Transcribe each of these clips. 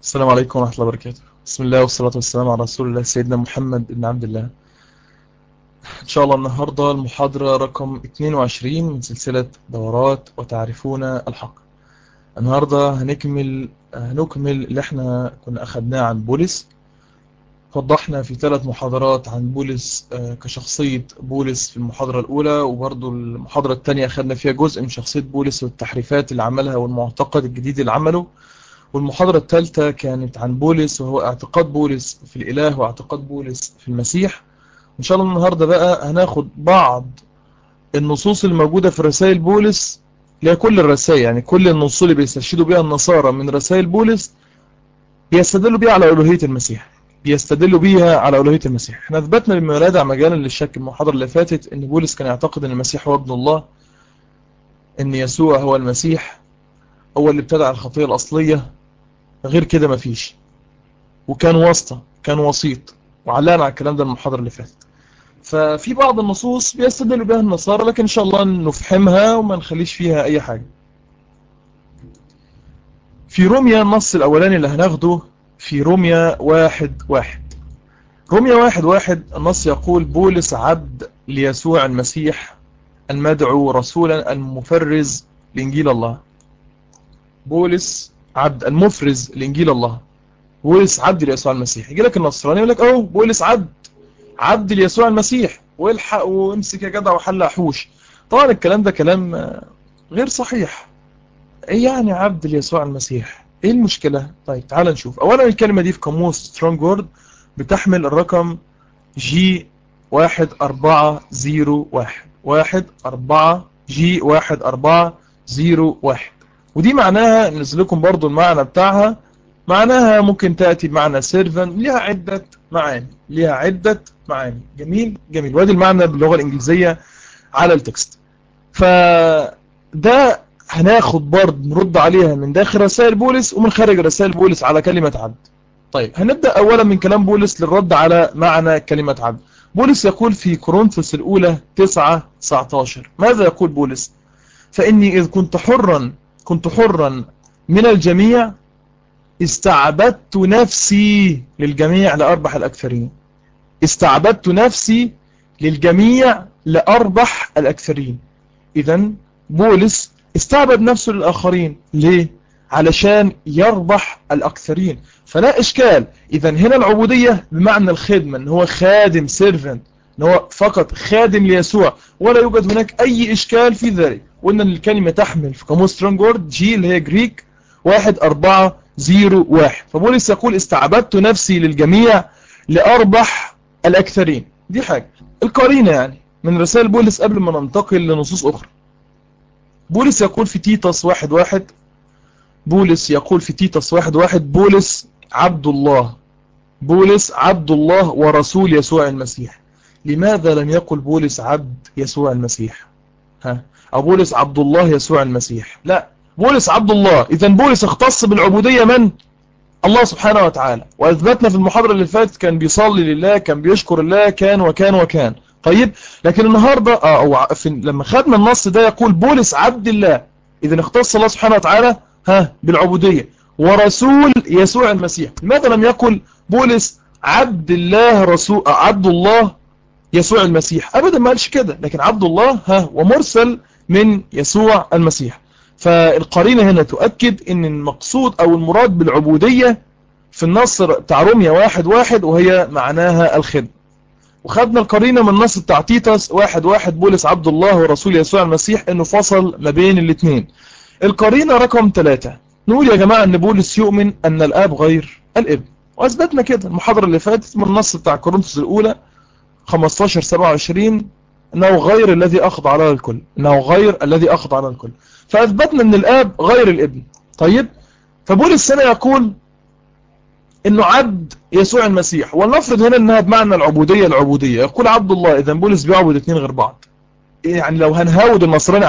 السلام عليكم ورحمة الله وبركاته. بسم الله والصلاة والسلام على رسول الله سيدنا محمد بن عبد الله. إن شاء الله النهاردة المحاضرة رقم 22 من سلسلة دورات وتعرفون الحق. النهاردة هنكمل اللي احنا كنا أخذناه عن بولس. وضحنا في 3 محاضرات عن بولس كشخصية بولس في المحاضرة الأولى، وبرضو المحاضرة الثانية أخذنا فيها جزء من شخصية بولس والتحريفات اللي عملها والمعتقد الجديد اللي عمله. والمحاضرة الثالثة كانت عن بولس وهو اعتقاد بولس في الإله واعتقاد بولس في المسيح. إن شاء الله النهاردة بقى هناخد بعض النصوص الموجودة في رسائل بولس، لا كل الرسائل، يعني كل النصوص اللي بيستشهدوا بها النصارى من رسائل بولس بيستدلوا بها على ألوهية المسيح. احنا اثبتنا بما لا داعي مجالا للشك المحاضرة اللي فاتت ان بولس كان يعتقد ان المسيح هو ابن الله، ان يسوع هو المسيح، هو اللي ابتدع الخطية الأصلية، غير كده مفيش، وكان واسطة، كان وسيط، وعلقنا على الكلام ده المحاضرة اللي فاتت. ففي بعض النصوص بيستدلوا بها النصارى، لكن إن شاء الله نفهمها وما نخليش فيها أي حاجة. في روميا النص الأولاني اللي هناخده في روميا 1:1. روميا 1:1 النص يقول: بولس عبد ليسوع المسيح المدعو رسولا المفرز لإنجيل الله. بولس عبد المفرز لإنجيل الله. بولس عبد ليسوع المسيح. يجي لك النصراني يقول لك اهو بولس عبد ليسوع المسيح، والحق وامسك يا جدع وحلق حوش. طبعا الكلام ده كلام غير صحيح. ايه يعني عبد ليسوع المسيح؟ ايه المشكلة؟ طيب تعال نشوف. اولا الكلمة دي في قاموس سترونج وورد بتحمل الرقم G1401 ودي معناها ننزل لكم برضو المعنى بتاعها. معناها ممكن تأتي بمعنى سيرفن، لها عدة معاني. جميل. وادي المعنى باللغة الإنجليزية على التكست. فده هناخد برضو نرد عليها من داخل رسائل بولس ومن خارج رسائل بولس على كلمة عبد. طيب هنبدأ أولا من كلام بولس للرد على معنى كلمة عبد. بولس يقول في كورنثوس الأولى 9:19 ماذا يقول بولس؟ فإني إذ كنت حرا من الجميع استعبدت نفسي للجميع لأربح الأكثرين. استعبدت نفسي للجميع لأربح الأكثرين. إذن بولس استعبد نفسه للآخرين. ليه؟ علشان يربح الأكثرين. فلا إشكال. إذن هنا العبودية بمعنى الخدمة، إن هو خادم سيرفنت، إن هو فقط خادم ليسوع، ولا يوجد هناك أي إشكال في ذلك. وإن الكلمة تحمل في قاموس سترونج وورد جي اللي هي جريك 1401. فبولس يقول استعبدت نفسي للجميع لأربح الأكثرين. دي حاجة. القرينة يعني من رسائل بولس قبل ما ننتقل لنصوص أخرى. بولس يقول في تيتس 1:1. بولس عبد الله ورسول يسوع المسيح. لماذا لم يقل بولس عبد يسوع المسيح؟ أو بولس عبد الله يسوع المسيح؟ لا، بولس عبد الله. إذن بولس اختص بالعبودية من؟ الله سبحانه وتعالى. وأثبتنا في المحاضرة اللي فاتت كان بيصلي لله، كان بيشكر الله، كان وكان. طيب لكن النهاردة لما خدنا النص ده يقول بولس عبد الله. إذن اختص الله سبحانه وتعالى بالعبودية ورسول يسوع المسيح. لماذا لم يقل بولس عبد الله يسوع المسيح؟ أبدا ما قالش كده، لكن عبد الله ومرسل من يسوع المسيح. فالقرينة هنا تؤكد ان المقصود او المراد بالعبودية في النص بتاع روميا 1:1 وهي معناها الخدمة. وخدنا القرينة من النص بتاع تيتس 1:1 بولس عبد الله ورسول يسوع المسيح انه فصل ما بين الاثنين. القرينة رقم 3 نقول يا جماعة ان بولس يؤمن ان الاب غير الابن، واثبتنا كده المحاضرة اللي فاتت من النص بتاع كورنثوس الاولى 15:27 انه غير الذي اخضع له الكل. فاثبتنا ان الاب غير الابن. طيب فبولس هنا يقول انه عبد يسوع المسيح، ولنفرض هنا انها بمعنى العبودية يقول عبد الله. اذا بولس بيعبد اثنين غير بعض. يعني لو هنهاود النصراني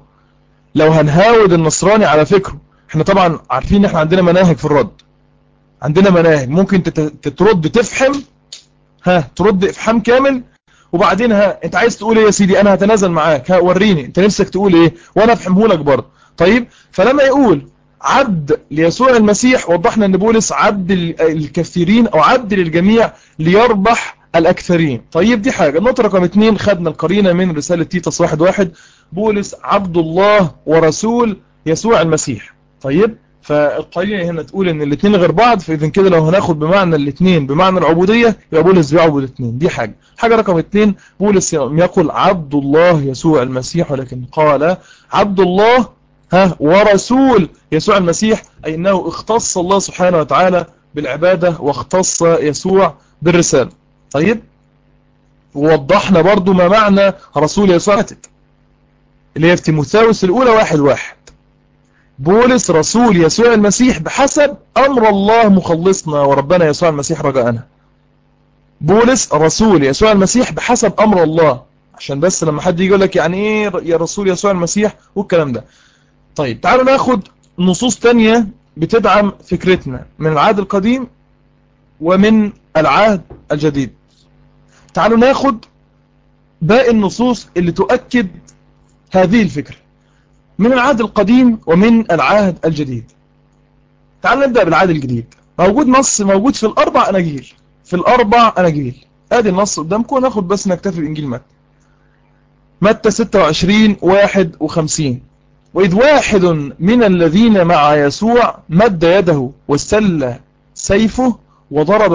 على فكره، احنا طبعا عارفين ان احنا عندنا مناهج في الرد، عندنا مناهج ممكن تفحم ترد افحام كامل، وبعدين انت عايز تقول ايه يا سيدي؟ انا هتنازل معاك، وريني انت نفسك تقول ايه وانا افهمه لك برضه. طيب فلما يقول عبد ليسوع المسيح، وضحنا ان بولس عبد الكثيرين او عبد للجميع ليربح الاكثرين. طيب دي حاجة. النقطة رقم 2 خدنا القرينة من رسالة تيتوس 1:1 بولس عبد الله ورسول يسوع المسيح. طيب فالقرينة هنا تقول ان الاثنين غير بعض، فاذا كده لو هناخد بمعنى الاثنين بمعنى العبودية يبقى بولس بيعبد الاثنين. دي حاجة. حاجة رقم 2 بولس يقول عبد الله يسوع المسيح، ولكن قال عبد الله ورسول يسوع المسيح، أي أنه اختص الله سبحانه وتعالى بالعبادة واختص يسوع بالرسالة. طيب ووضحنا برضو ما معنى رسول يسوع اللي هي في تيموثاوس الأولى 1:1 بولس رسول يسوع المسيح بحسب أمر الله مخلصنا وربنا يسوع المسيح رجاءنا. بولس رسول يسوع المسيح بحسب أمر الله، عشان بس لما حد يجي يقول لك يعني ايه يا رسول يسوع المسيح والكلام ده. طيب تعالوا ناخد نصوص تانية بتدعم فكرتنا من العهد القديم ومن العهد الجديد. تعالوا ناخد باقي النصوص اللي تؤكد هذه الفكرة من العهد القديم ومن العهد الجديد. تعالوا نبدأ بالعهد الجديد. موجود نص موجود في الأربع أناجيل، في الأربع أناجيل. ادي النص قدامكم، ناخد بس نكتفي بإنجيل متى. متى 26:51 وإذ واحد من الذين مع يسوع مد يده واستل سيفه وضرب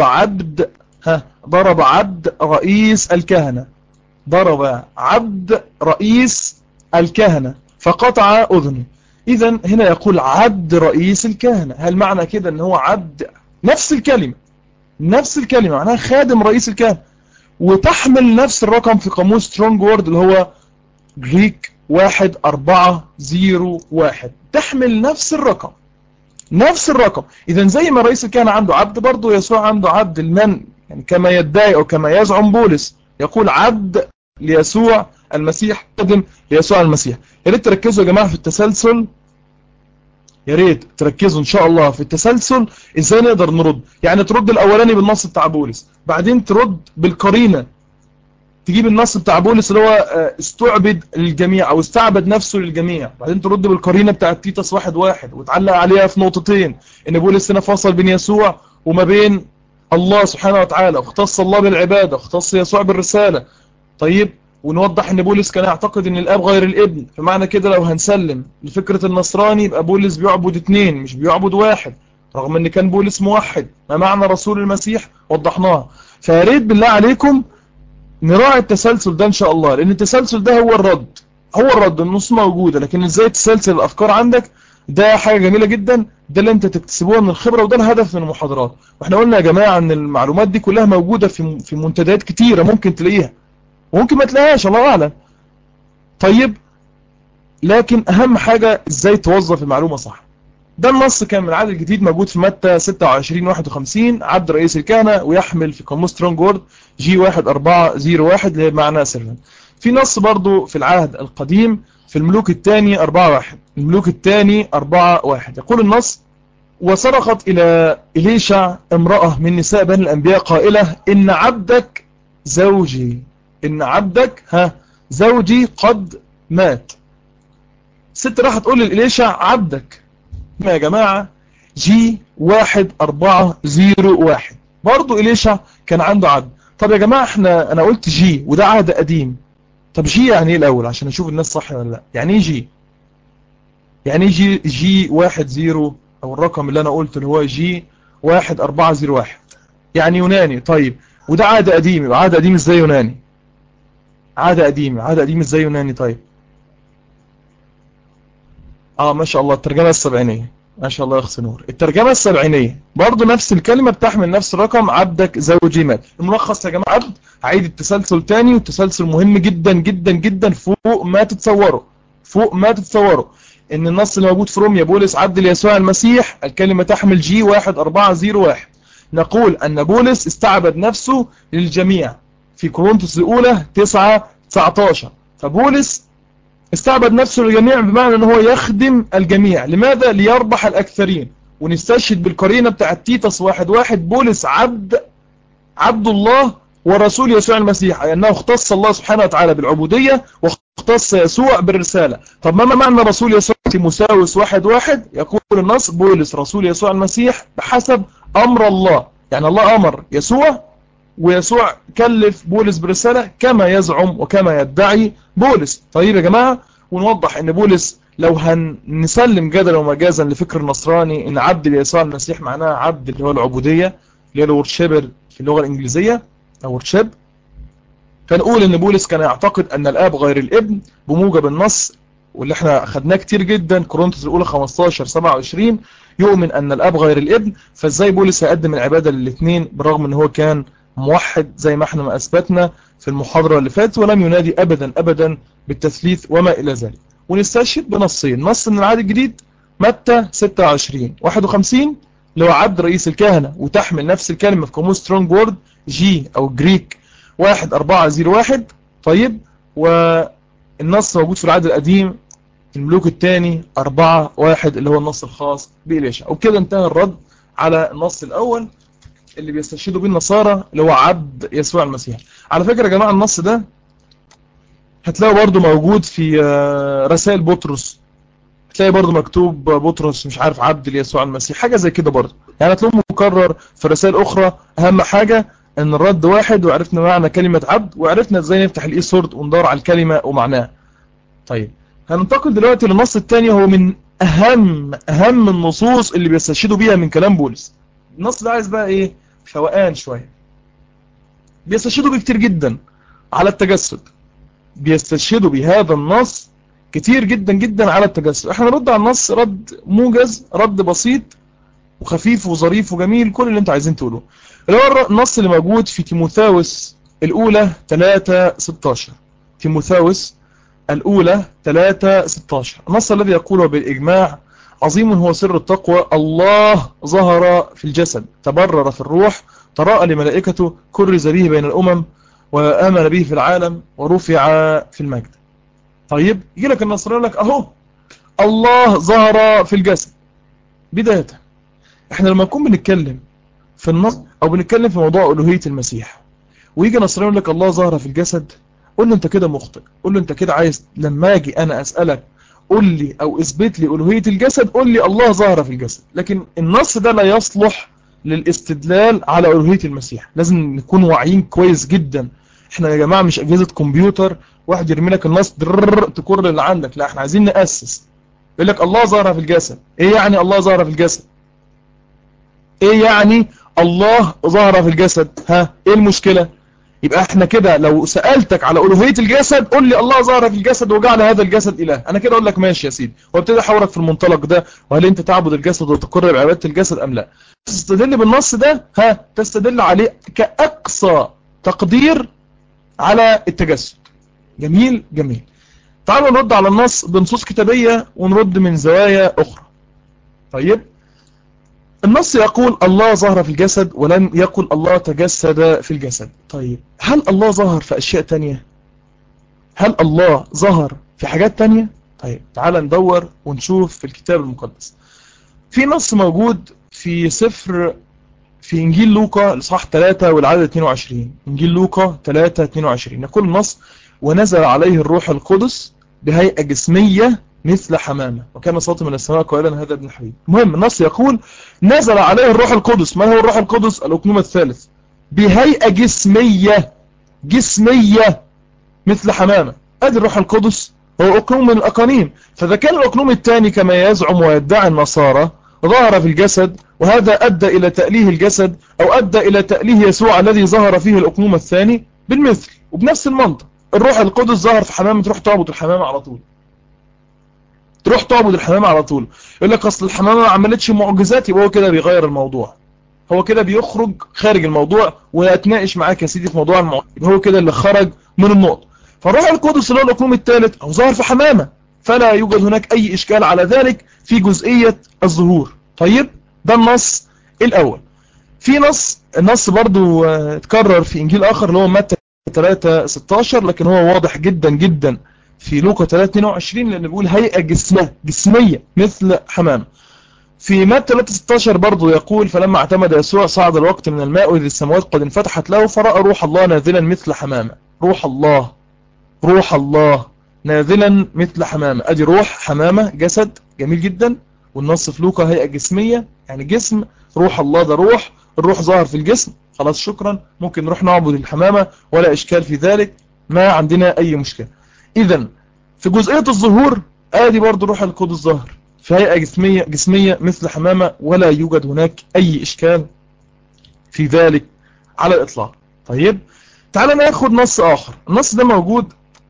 عبد رئيس الكهنة، ضرب عبد رئيس الكهنة فقطع أذنه. إذن هنا يقول عبد رئيس الكهنة. هل معنى كده ان هو عبد؟ نفس الكلمة معناها خادم رئيس الكهنة، وتحمل نفس الرقم في قاموس سترونج وورد اللي هو جريك 1401، تحمل نفس الرقم. إذن زي ما رئيس الكهنة عنده عبد، برضه يسوع عنده عبد. المن يعني كما يدعي أو كما يزعم بولس يقول عبد ليسوع المسيح، خادم ليسوع المسيح. يا ريت تركزوا يا جماعة في التسلسل، يا ريت تركزوا إن شاء الله في التسلسل. إزاي نقدر نرد؟ يعني ترد الأولاني بالنص بتاع بولس، بعدين ترد بالقرينة، تجيب النص بتاع بولس اللي هو استعبد للجميع او استعبد نفسه للجميع، بعدين ترد بالقرينه بتاعه تيتوس 1:1 وتعلق عليها في نقطتين ان بولس هنا فصل بين يسوع وما بين الله سبحانه وتعالى، واختص الله بالعباده واختص يسوع بالرساله. طيب ونوضح ان بولس كان يعتقد ان الاب غير الابن، فمعنى كده لو هنسلم لفكره النصراني يبقى بولس بيعبد اثنين مش بيعبد واحد، رغم ان كان بولس موحد. ما معنى رسول المسيح؟ وضحناها. فيا ريت بالله عليكم نراعي التسلسل ده ان شاء الله، لان التسلسل ده هو الرد. النص موجودة، لكن ازاي تسلسل الافكار عندك ده حاجة جميلة جدا. ده اللي انت تكتسبوها من الخبرة، وده الهدف من المحاضرات. واحنا قلنا يا جماعة ان المعلومات دي كلها موجودة في منتديات كتيرة، ممكن تلاقيها وممكن ما تلاقيهاش، الله اعلم. طيب لكن اهم حاجة ازاي توظف المعلومة صح. ده النص كان من العهد الجديد موجود في متى 26:51 عبد رئيس الكهنة، ويحمل في قاموس سترونج وورد G1401 اللي هي معنى سرا. في نص برضو في العهد القديم في الملوك الثاني 4:1. الملوك الثاني 4:1 يقول النص: وصرخت إلى إليشع امرأة من نساء بني الأنبياء قائلة إن عبدك زوجي قد مات. الست راح تقول لإليشع عبدك يا جماعة G1401. برضو إليشع كان عنده عبد. طب يا جماعة أنا قلت جي وده عهد قديم، طب جي يعني ايه الأول عشان نشوف الناس صح ولا لا؟ يعني ايه جي؟ يعني ايه G10 أو الرقم اللي أنا قلت اللي هو G1401 يعني يوناني. طيب وده عهد قديم، يبقى عهد قديم ازاي يوناني؟ عهد قديم ازاي يوناني؟ طيب ما شاء الله الترجمة السبعينية، ما شاء الله يخص نور. الترجمة السبعينية برضو نفس الكلمة بتحمل نفس الرقم عبدك زوجي مات. الملخص يا جماعة عبد، هعيد التسلسل تاني، والتسلسل مهم جدا جدا جدا فوق ما تتصوروا. ان النص اللي موجود في روميا بولس عبد ليسوع المسيح، الكلمة تحمل G1401. نقول ان بولس استعبد نفسه للجميع في كورنثوس الاولى 9:19. فبولس استعبد نفسه للجميع بمعنى ان هو يخدم الجميع. لماذا؟ ليربح الاكثرين. ونستشهد بالقرينة بتاعت تيتوس 1:1 بولس عبد الله ورسول يسوع المسيح، أي أنه اختص الله سبحانه وتعالى بالعبودية واختص يسوع بالرسالة. طب ما معنى رسول يسوع تيموثاوس 1:1 يقول النص بولس رسول يسوع المسيح بحسب أمر الله، يعني الله أمر يسوع ويسوع كلف بولس برسالة كما يزعم وكما يدعي بولس. طيب يا جماعة، ونوضح ان بولس لو هنسلم جدلا ومجازا لفكر النصراني ان عبد ليسوع المسيح معناها عبد اللي هو العبودية اللي هي الورشبر في اللغة الإنجليزية أو ورشب، فنقول ان بولس كان يعتقد ان الآب غير الابن بموجب النص واللي احنا اخدناه كتير جدا كورنثوس الأولى 15:27 يؤمن ان الآب غير الابن. فازاي بولس هيقدم العبادة للاثنين برغم ان هو كان موحد زي ما احنا ما اثبتنا في المحاضرة اللي فاتت، ولم ينادي ابدا بالتثليث وما الى ذلك. ونستشهد بنصين، نص من العهد الجديد متى 26:51 اللي هو عبد رئيس الكهنة وتحمل نفس الكلمة في قاموس سترونج وورد جي او جريك 1401. طيب، والنص موجود في العهد القديم الملوك الثاني 4:1 اللي هو النص الخاص بإليشع. وبكده انتهى الرد على النص الأول اللي بيستشهدوا به النصارى اللي هو عبد يسوع المسيح. على فكرة يا جماعة النص ده هتلاقوا برضو موجود في رسائل بطرس، هتلاقي برضو مكتوب بطرس مش عارف عبد يسوع المسيح حاجة زي كده برضو، يعني هتلاقوه مكرر في رسائل أخرى. أهم حاجة ان الرد واحد، وعرفنا معنى كلمة عبد، وعرفنا ازاي نفتح الاي سورد وندور على الكلمة ومعناها. طيب، هننتقل دلوقتي للنص الثاني، هو من اهم النصوص اللي بيستشهدوا بيها من كلام بولس. النص ده عايز بقى ايه؟ فوقان شوية. بيستشهدوا بيه كتير جدا على التجسد، بيستشهدوا بهذا النص كتير جدا على التجسد. احنا نرد على النص رد موجز، رد بسيط وخفيف وظريف وجميل، كل اللي انتوا عايزين تقولوه. اللي هو النص اللي موجود في تيموثاوس الأولى 3:16. تيموثاوس الأولى 3:16، النص الذي يقوله بالإجماع عظيم هو سر التقوى، الله ظهر في الجسد، تبرر في الروح، تراءى لملائكته، كرز به بين الأمم، وآمن به في العالم، ورفع في المجد. طيب، يجي لك النصر يقول لك أهو الله ظهر في الجسد. بداية احنا لما نكون بنتكلم في النص أو بنتكلم في موضوع ألوهية المسيح ويجي نصر يقول لك الله ظهر في الجسد، قول له انت كده مخطئ، قول له انت كده عايز لما اجي انا اسألك قول لي او اثبت لي ألوهية الجسد قول لي الله ظهر في الجسد. لكن النص ده لا يصلح للاستدلال على ألوهية المسيح. لازم نكون واعيين كويس جدا. احنا يا جماعة مش اجهزة كمبيوتر واحد يرمي لك النص تكر اللي عندك، لا احنا عايزين نأسس. يقول لك الله ظهر في الجسد، ايه يعني الله ظهر في الجسد؟ ايه يعني الله ظهر في الجسد؟ ها، ايه المشكلة؟ يبقى احنا كده لو سألتك على ألوهية الجسد قول لي الله ظهر في الجسد وجعل هذا الجسد إله، انا كده اقول لك ماشي يا سيدي، وابتدي احاورك في المنطلق ده، وهل انت تعبد الجسد وتقر بعبادة الجسد ام لا. تستدل بالنص ده، تستدل عليه كأقصى تقدير على التجسد. جميل. تعالوا نرد على النص بنصوص كتابية ونرد من زوايا اخرى. طيب، النص يقول الله ظهر في الجسد ولم يقل الله تجسد في الجسد. طيب، هل الله ظهر في أشياء تانية؟ هل الله ظهر في حاجات تانية؟ طيب، تعال ندور ونشوف في الكتاب المقدس. في نص موجود في في إنجيل لوقا الإصحاح 3 والعدد 22. إنجيل لوقا 3:22 يقول النص ونزل عليه الروح القدس بهيئة جسمية مثل حمامة وكان صوت من السماء قائلا هذا ابن الحبيب. المهم النص يقول نزل عليه الروح القدس. ما هو الروح القدس؟ الأقنوم الثالث بهيئة جسمية مثل حمامة. ادي الروح القدس هو أقنوم من الأقانيم. فإذا كان الأقنوم الثاني كما يزعم ويدعي النصارى ظهر في الجسد، وهذا أدى إلى تأليه الجسد أو أدى إلى تأليه يسوع الذي ظهر فيه الأقنوم الثاني، بالمثل وبنفس المنطق الروح القدس ظهر في حمامة، تروح تعبد الحمامة على طول، تروح تعبد الحمامة على طول. يقول لك أصل الحمامة ما عملتش معجزات، يبقى هو كده بيغير الموضوع، هو كده بيخرج خارج الموضوع، ويتناقش معاك يا سيدي في موضوع الموضوع، يبقى هو كده اللي خرج من النقطة. فالروح القدس اللي هو الأقنوم الثالث أو ظهر في حمامة، فلا يوجد هناك أي إشكال على ذلك في جزئية الظهور. طيب، ده النص الأول. في النص برضو اتكرر في إنجيل آخر اللي هو متى 3:16، لكن هو واضح جدا في لوقا 3:22 لأنه بيقول هيئة جسمية مثل حمامة. في متى 3:16 برضو يقول فلما اعتمد يسوع صعد الوقت من الماء وإذ السماوات قد انفتحت له فرأى روح الله نازلا مثل حمامة. روح الله ناذلا مثل حمامة. ادي روح حمامة جسد جميل جدا، والنص في لوقا هيئة جسمية يعني جسم، روح الله ده روح، الروح ظاهر في الجسم، خلاص شكرا، ممكن نروح نعبد الحمامة ولا اشكال في ذلك، ما عندنا اي مشكلة. اذا في جزئية الظهور ادي برضو روح القدس ظاهر في هيئة جسمية مثل حمامة، ولا يوجد هناك اي اشكال في ذلك على الاطلاق. طيب تعال ناخد نص اخر. النص ده موجود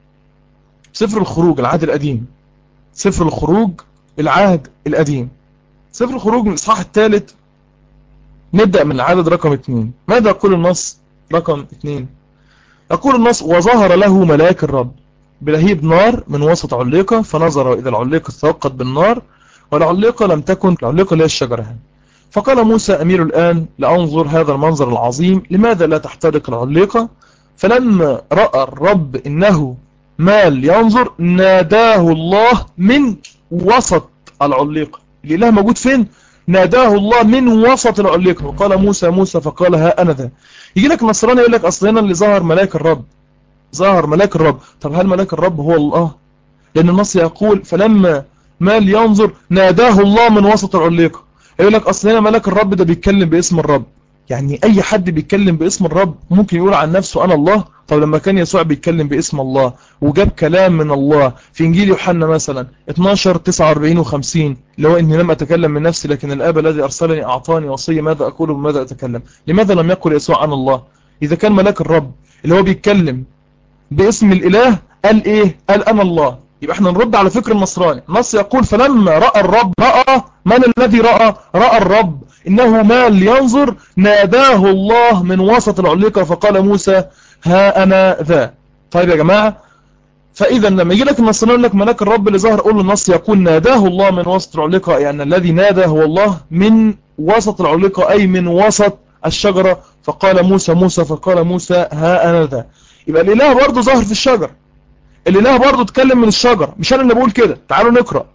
سفر الخروج العهد القديم، سفر الخروج العهد القديم، سفر الخروج من الإصحاح الثالث، نبدأ من العدد رقم 2. ماذا يقول النص رقم 2؟ يقول النص: وظهر له ملاك الرب بلهيب نار من وسط عليقة، فنظر إذا العليقة توقد بالنار، والعليقة لم تكن، العليقة اللي هي الشجرة. فقال موسى: أمير الآن لأنظر هذا المنظر العظيم، لماذا لا تحترق العليقة؟ فلما رأى الرب إنه مال ينظر، ناداه الله من وسط العليقة. الإله موجود فين؟ ناداه الله من وسط العليقة، وقال: موسى موسى، فقال: ها أنا ذا. يجي لك نصراني يقول لك أصل هنا اللي ظهر ملاك الرب، ظهر ملاك الرب. طب هل ملاك الرب هو الله؟ لأن النص يقول: فلما مال ينظر ناداه الله من وسط العليقة. يقول لك أصل هنا ملاك الرب ده بيتكلم باسم الرب، يعني أي حد بيتكلم باسم الرب ممكن يقول عن نفسه أنا الله. طب لما كان يسوع بيتكلم باسم الله وجاب كلام من الله في إنجيل يوحنا مثلا 12:49 و50، اللي هو إني لم أتكلم من نفسي لكن الآب الذي أرسلني أعطاني وصية ماذا أقول وماذا أتكلم، لماذا لم يقل يسوع أنا الله؟ إذا كان ملاك الرب اللي هو بيتكلم باسم الإله قال إيه؟ قال أنا الله. يبقى احنا نرد على فكر النصراني. النص يقول: فلما رأى الرب، رأى من الذي رأى؟ رأى الرب إنه مال ينظر، ناداه الله من وسط العليقة، فقال موسى: ها أنا ذا. طيب يا جماعة، فإذا لما يجي لك النصراني يقول لك ملاك الرب اللي ظهر، قول النص يقول ناداه الله من وسط العليقة، يعني الذي نادى هو الله من وسط العليقة، أي من وسط الشجرة. فقال موسى موسى، فقال موسى: ها أنا ذا. يبقى الإله برضه ظهر في الشجر، الإله برضه اتكلم من الشجر، مش أنا اللي بقول كده. تعالوا نقرأ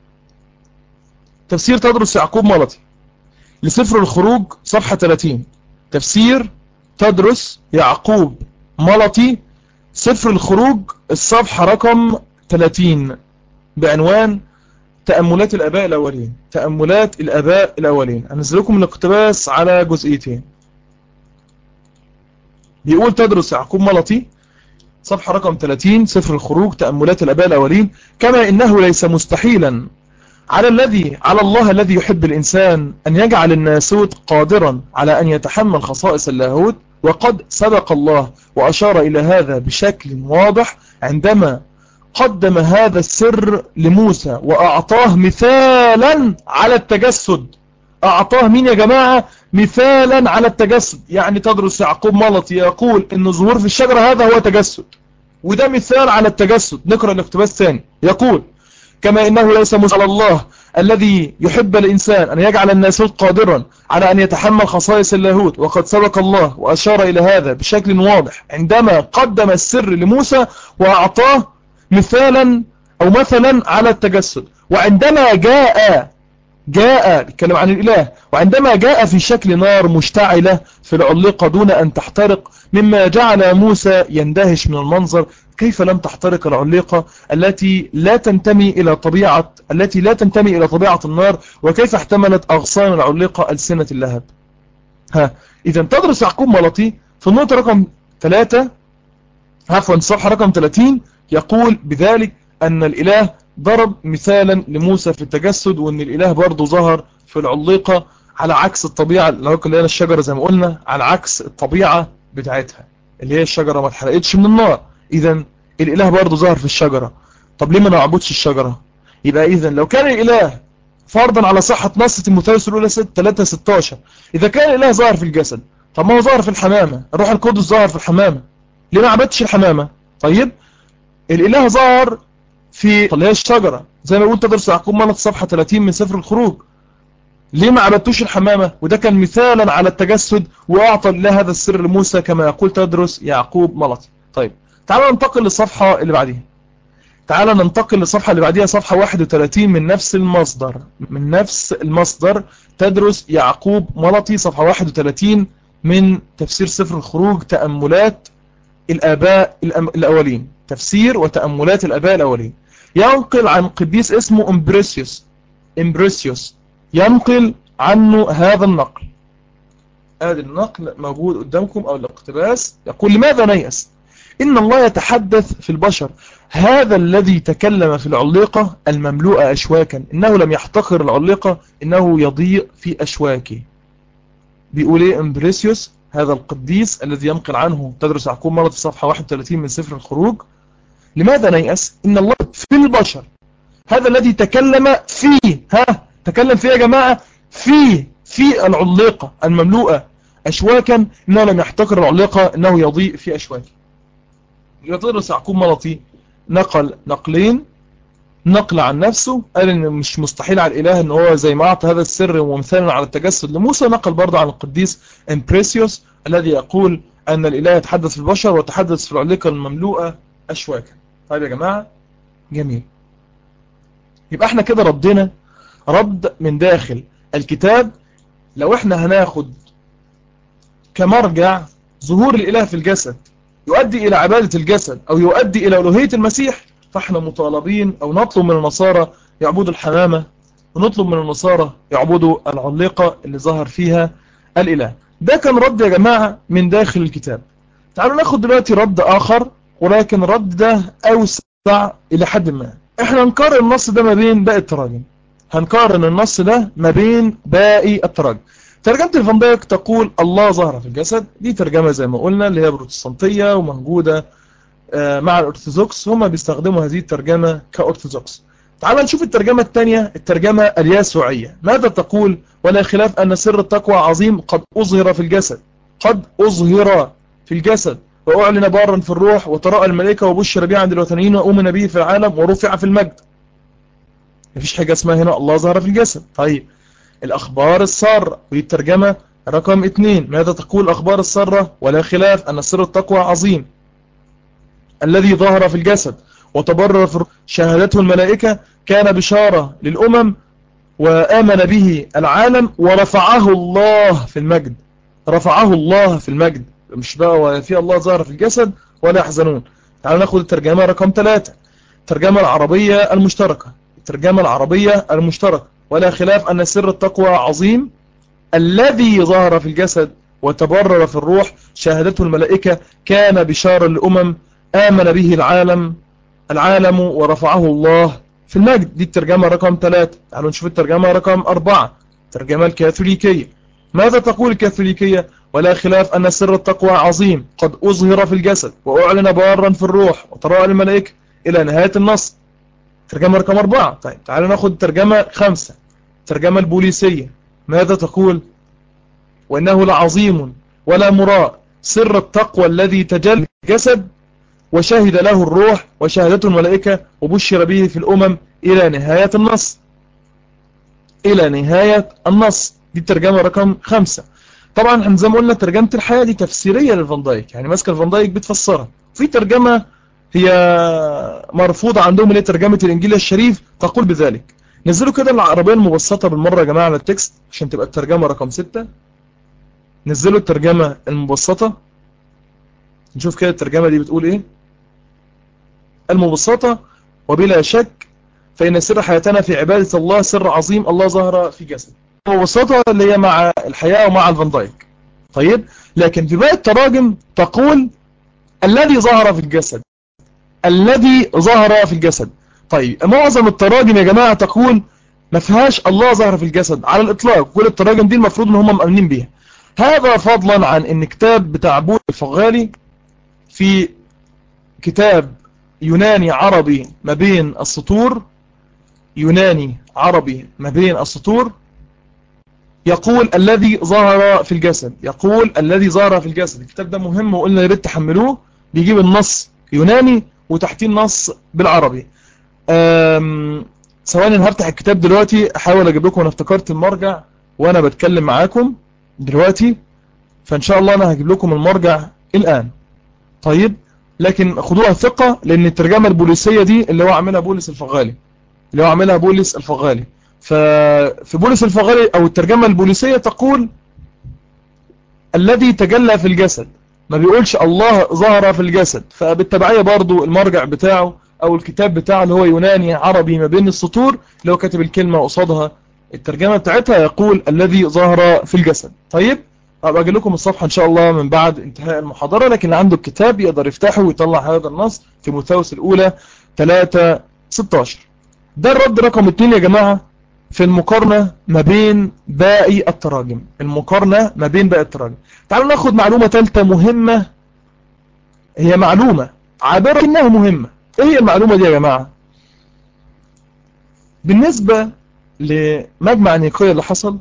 تفسير تدرس يعقوب ملطي لسفر الخروج صفحة 30. تفسير تدرس يعقوب ملطي سفر الخروج الصفحة رقم 30 بعنوان تأملات الآباء الأولين. تأملات الآباء الأولين. هنزل لكم الاقتباس على جزئيتين. بيقول تدرس يعقوب ملطي صفحة رقم 30 سفر الخروج تأملات الآباء الأولين: كما إنه ليس مستحيلا على الله الذي يحب الإنسان أن يجعل الناسوت قادرا على أن يتحمل خصائص اللاهوت، وقد سبق الله وأشار إلى هذا بشكل واضح عندما قدم هذا السر لموسى وأعطاه مثالا على التجسد. أعطاه مين يا جماعة؟ مثالا على التجسد. يعني تدرس يعقوب ملطي يقول إن ظهور في الشجرة هذا هو تجسد، وده مثال على التجسد. نقرأ الاقتباس ثاني. يقول: كما إنه ليس على الله الذي يحب الإنسان أن يجعل الناسوت قادرا على أن يتحمل خصائص اللاهوت، وقد سبق الله وأشار إلى هذا بشكل واضح عندما قدم السر لموسى وأعطاه مثالا أو مثلا على التجسد. وعندما جاء بيتكلم عن الإله، وعندما جاء في شكل نار مشتعلة في العليقة دون أن تحترق، مما جعل موسى يندهش من المنظر. كيف لم تحترق العليقة التي لا تنتمي إلى طبيعة النار؟ وكيف احتملت أغصان العليقة ألسنة اللهب؟ إذا تدرس يعقوب ملطي في النقطة رقم 3 صفحة رقم 30 يقول بذلك أن الإله ضرب مثالا لموسى في التجسد، وأن الإله برضو ظهر في العليقة على عكس الطبيعة اللي هي الشجرة زي ما قلنا، على عكس الطبيعة بتاعتها اللي هي الشجرة ما اتحرقتش من النار. إذا الإله برضو ظهر في الشجرة. طب ليه ما نعبدش الشجرة؟ يبقى إذا لو كان الإله فرضا على صحة نص تيموثاوس الأولى 3:16، إذا كان الإله ظهر في الجسد، طب ما هو ظهر في الحمامة، الروح القدس ظهر في الحمامة، ليه ما عبدتش الحمامة؟ طيب الإله ظهر في اللي هي الشجرة زي ما قلت تدرس يعقوب ملطي صفحة 30 من سفر الخروج، ليه ما عبدتوش الحمامة؟ وده كان مثالا على التجسد، وأعطى الله هذا السر لموسى كما يقول تدرس يعقوب ملطي. طيب تعالوا ننتقل للصفحة اللي بعديها. صفحة 31 من نفس المصدر تدرس يعقوب ملطي صفحة 31 من تفسير سفر الخروج تأملات الآباء الأولين. تفسير وتأملات الآباء الأولين. ينقل عن قديس اسمه إمبريسيوس ينقل عنه هذا النقل. هذا النقل موجود قدامكم أو الاقتباس. يقول: لماذا نيأس؟ إن الله يتحدث في البشر. هذا الذي تكلم في العليقة المملوءة أشواكا، إنه لم يحتقر العليقة، إنه يضيء في أشواكه. بيقول إيه إمبريسيوس هذا القديس الذي ينقل عنه تدرس يعقوب مرة في صفحة 31 من سفر الخروج؟ لماذا نيأس؟ إن الله في البشر، هذا الذي تكلم فيه، تكلم فيه يا جماعة، في العليقة المملوءة أشواكا، إنه لم يحتقر العليقة، إنه يضيء في أشواكه. يدرس يعقوب مرة نقل نقلين، نقل عن نفسه، قال إن مش مستحيل على الإله إن هو زي ما أعطى هذا السر ومثالا على التجسد لموسى. نقل برضه عن القديس إمبريسيوس الذي يقول أن الإله يتحدث في البشر وتحدث في العليقة المملوءة أشواكا. طيب يا جماعة، جميل. يبقى احنا كده ردنا رد من داخل الكتاب. لو احنا هناخد كمرجع ظهور الإله في الجسد يؤدي إلى عبادة الجسد أو يؤدي إلى ألوهية المسيح، فاحنا مطالبين أو نطلب من النصارى يعبدوا الحمامة، ونطلب من النصارى يعبدوا العليقة اللي ظهر فيها الإله. ده كان رد يا جماعة من داخل الكتاب. تعالوا ناخد دلوقتي رد آخر، ولكن الرد ده أوسع إلى حد ما. احنا هنقارن النص ده ما بين باقي التراجم، هنقارن النص ده ما بين باقي التراجم. ترجمة الفان دايك تقول الله ظهر في الجسد، دي ترجمة زي ما قلنا اللي هي بروتستانتية وموجودة مع الأرثوذكس، هم بيستخدموا هذه الترجمة كأرثوذكس. تعال نشوف الترجمة الثانية، الترجمة اليسوعية. ماذا تقول؟ ولا خلاف أن سر التقوى عظيم قد أظهر في الجسد، قد أظهر في الجسد، وأعلن بارا في الروح، وتراءى الملائكة، وبشر به عند الوثنيين، وأؤمن به في العالم، ورفع في المجد. مفيش حاجة اسمها هنا الله ظهر في الجسد. طيب الأخبار السارة، ودي الترجمة رقم 2. ماذا تقول الأخبار السارة؟ ولا خلاف أن سر التقوى عظيم الذي ظهر في الجسد وتبرر في شهادته الملائكة، كان بشارة للأمم، وآمن به العالم، ورفعه الله في المجد. رفعه الله في المجد، مش بقى وفي الله ظهر في الجسد ولا يحزنون. تعالوا ناخد الترجمة رقم 3، الترجمة العربية المشتركة. الترجمة العربية المشتركة: ولا خلاف أن سر التقوى عظيم الذي ظهر في الجسد وتبرر في الروح، شهادته الملائكة، كان بشارة للأمم، آمن به العالم، ورفعه الله في المجد. دي الترجمة رقم 3. تعالوا نشوف الترجمة رقم 4، الترجمة الكاثوليكية. ماذا تقول الكاثوليكية؟ ولا خلاف أن سر التقوى عظيم قد أظهر في الجسد، وأعلن بارا في الروح، وتراءى الملائكة، إلى نهاية النص. ترجمة رقم 4. طيب تعالوا ناخد الترجمة 5، الترجمة البوليسية. ماذا تقول؟ وإنه لعظيم ولا مراء سر التقوى الذي تجلى الجسد، وشهد له الروح وشهدته الملائكة، وبشر به في الأمم، إلى نهاية النص. إلى نهاية النص. دي الترجمة رقم 5. طبعا احنا زي ما قلنا ترجمة الحياة دي تفسيرية للفان دايك، يعني ماسكة الفان دايك بتفسرها. في ترجمة هي مرفوضة عندهم اللي هي ترجمة الإنجيل الشريف تقول بذلك. نزلوا كده العربية المبسطة بالمرة يا جماعة على التكست عشان تبقى الترجمة رقم 6. نزلوا الترجمة المبسطة نشوف كده الترجمة دي بتقول ايه. المبسطة: وبلا شك فإن سر حياتنا في عبادة الله سر عظيم الله ظهر في جسد. المبسطة اللي هي مع الحياة ومع الفان دايك. طيب لكن في باقي التراجم تقول الذي ظهر في الجسد، الذي ظهر في الجسد. طيب معظم التراجم يا جماعة تقول ما فيهاش الله ظهر في الجسد على الإطلاق. كل التراجم دي المفروض ان هم مؤمنين بيها. هذا فضلا عن ان كتاب بتاع بولس الفغالي في كتاب يوناني عربي ما بين السطور، يوناني عربي ما بين السطور، يقول الذي ظهر في الجسد، يقول الذي ظهر في الجسد. الكتاب ده مهم وقلنا يا ريت تحملوه، بيجيب النص يوناني وتحتيه النص بالعربي. ثواني انا هفتح الكتاب دلوقتي احاول اجيب لكم. انا افتكرت المرجع وانا بتكلم معاكم دلوقتي، فان شاء الله انا هجيب لكم المرجع الان. طيب لكن خدوها ثقة، لان الترجمة البوليسية دي اللي هو عاملها بولس الفغالي، ففي بولس الفغالي او الترجمة البوليسية تقول الذي تجلى في الجسد، ما بيقولش الله ظهر في الجسد. فبالتبعية برضو المرجع بتاعه او الكتاب بتاعه اللي هو يوناني عربي ما بين السطور اللي هو كاتب الكلمة قصادها الترجمة بتاعتها يقول الذي ظهر في الجسد. طيب أبقى أجي لكم الصفحة إن شاء الله من بعد انتهاء المحاضرة، لكن اللي عنده الكتاب يقدر يفتحه ويطلع هذا النص. تيموثاوس الأولى 3:16. ده الرد رقم 2 يا جماعة في المقارنة ما بين باقي التراجم. المقارنة ما بين باقي التراجم. تعالوا ناخد معلومة ثالثة مهمة، هي معلومة عابرة إنها مهمة. إيه هي المعلومة دي يا جماعة؟ بالنسبة لمجمع نيقيا اللي حصل،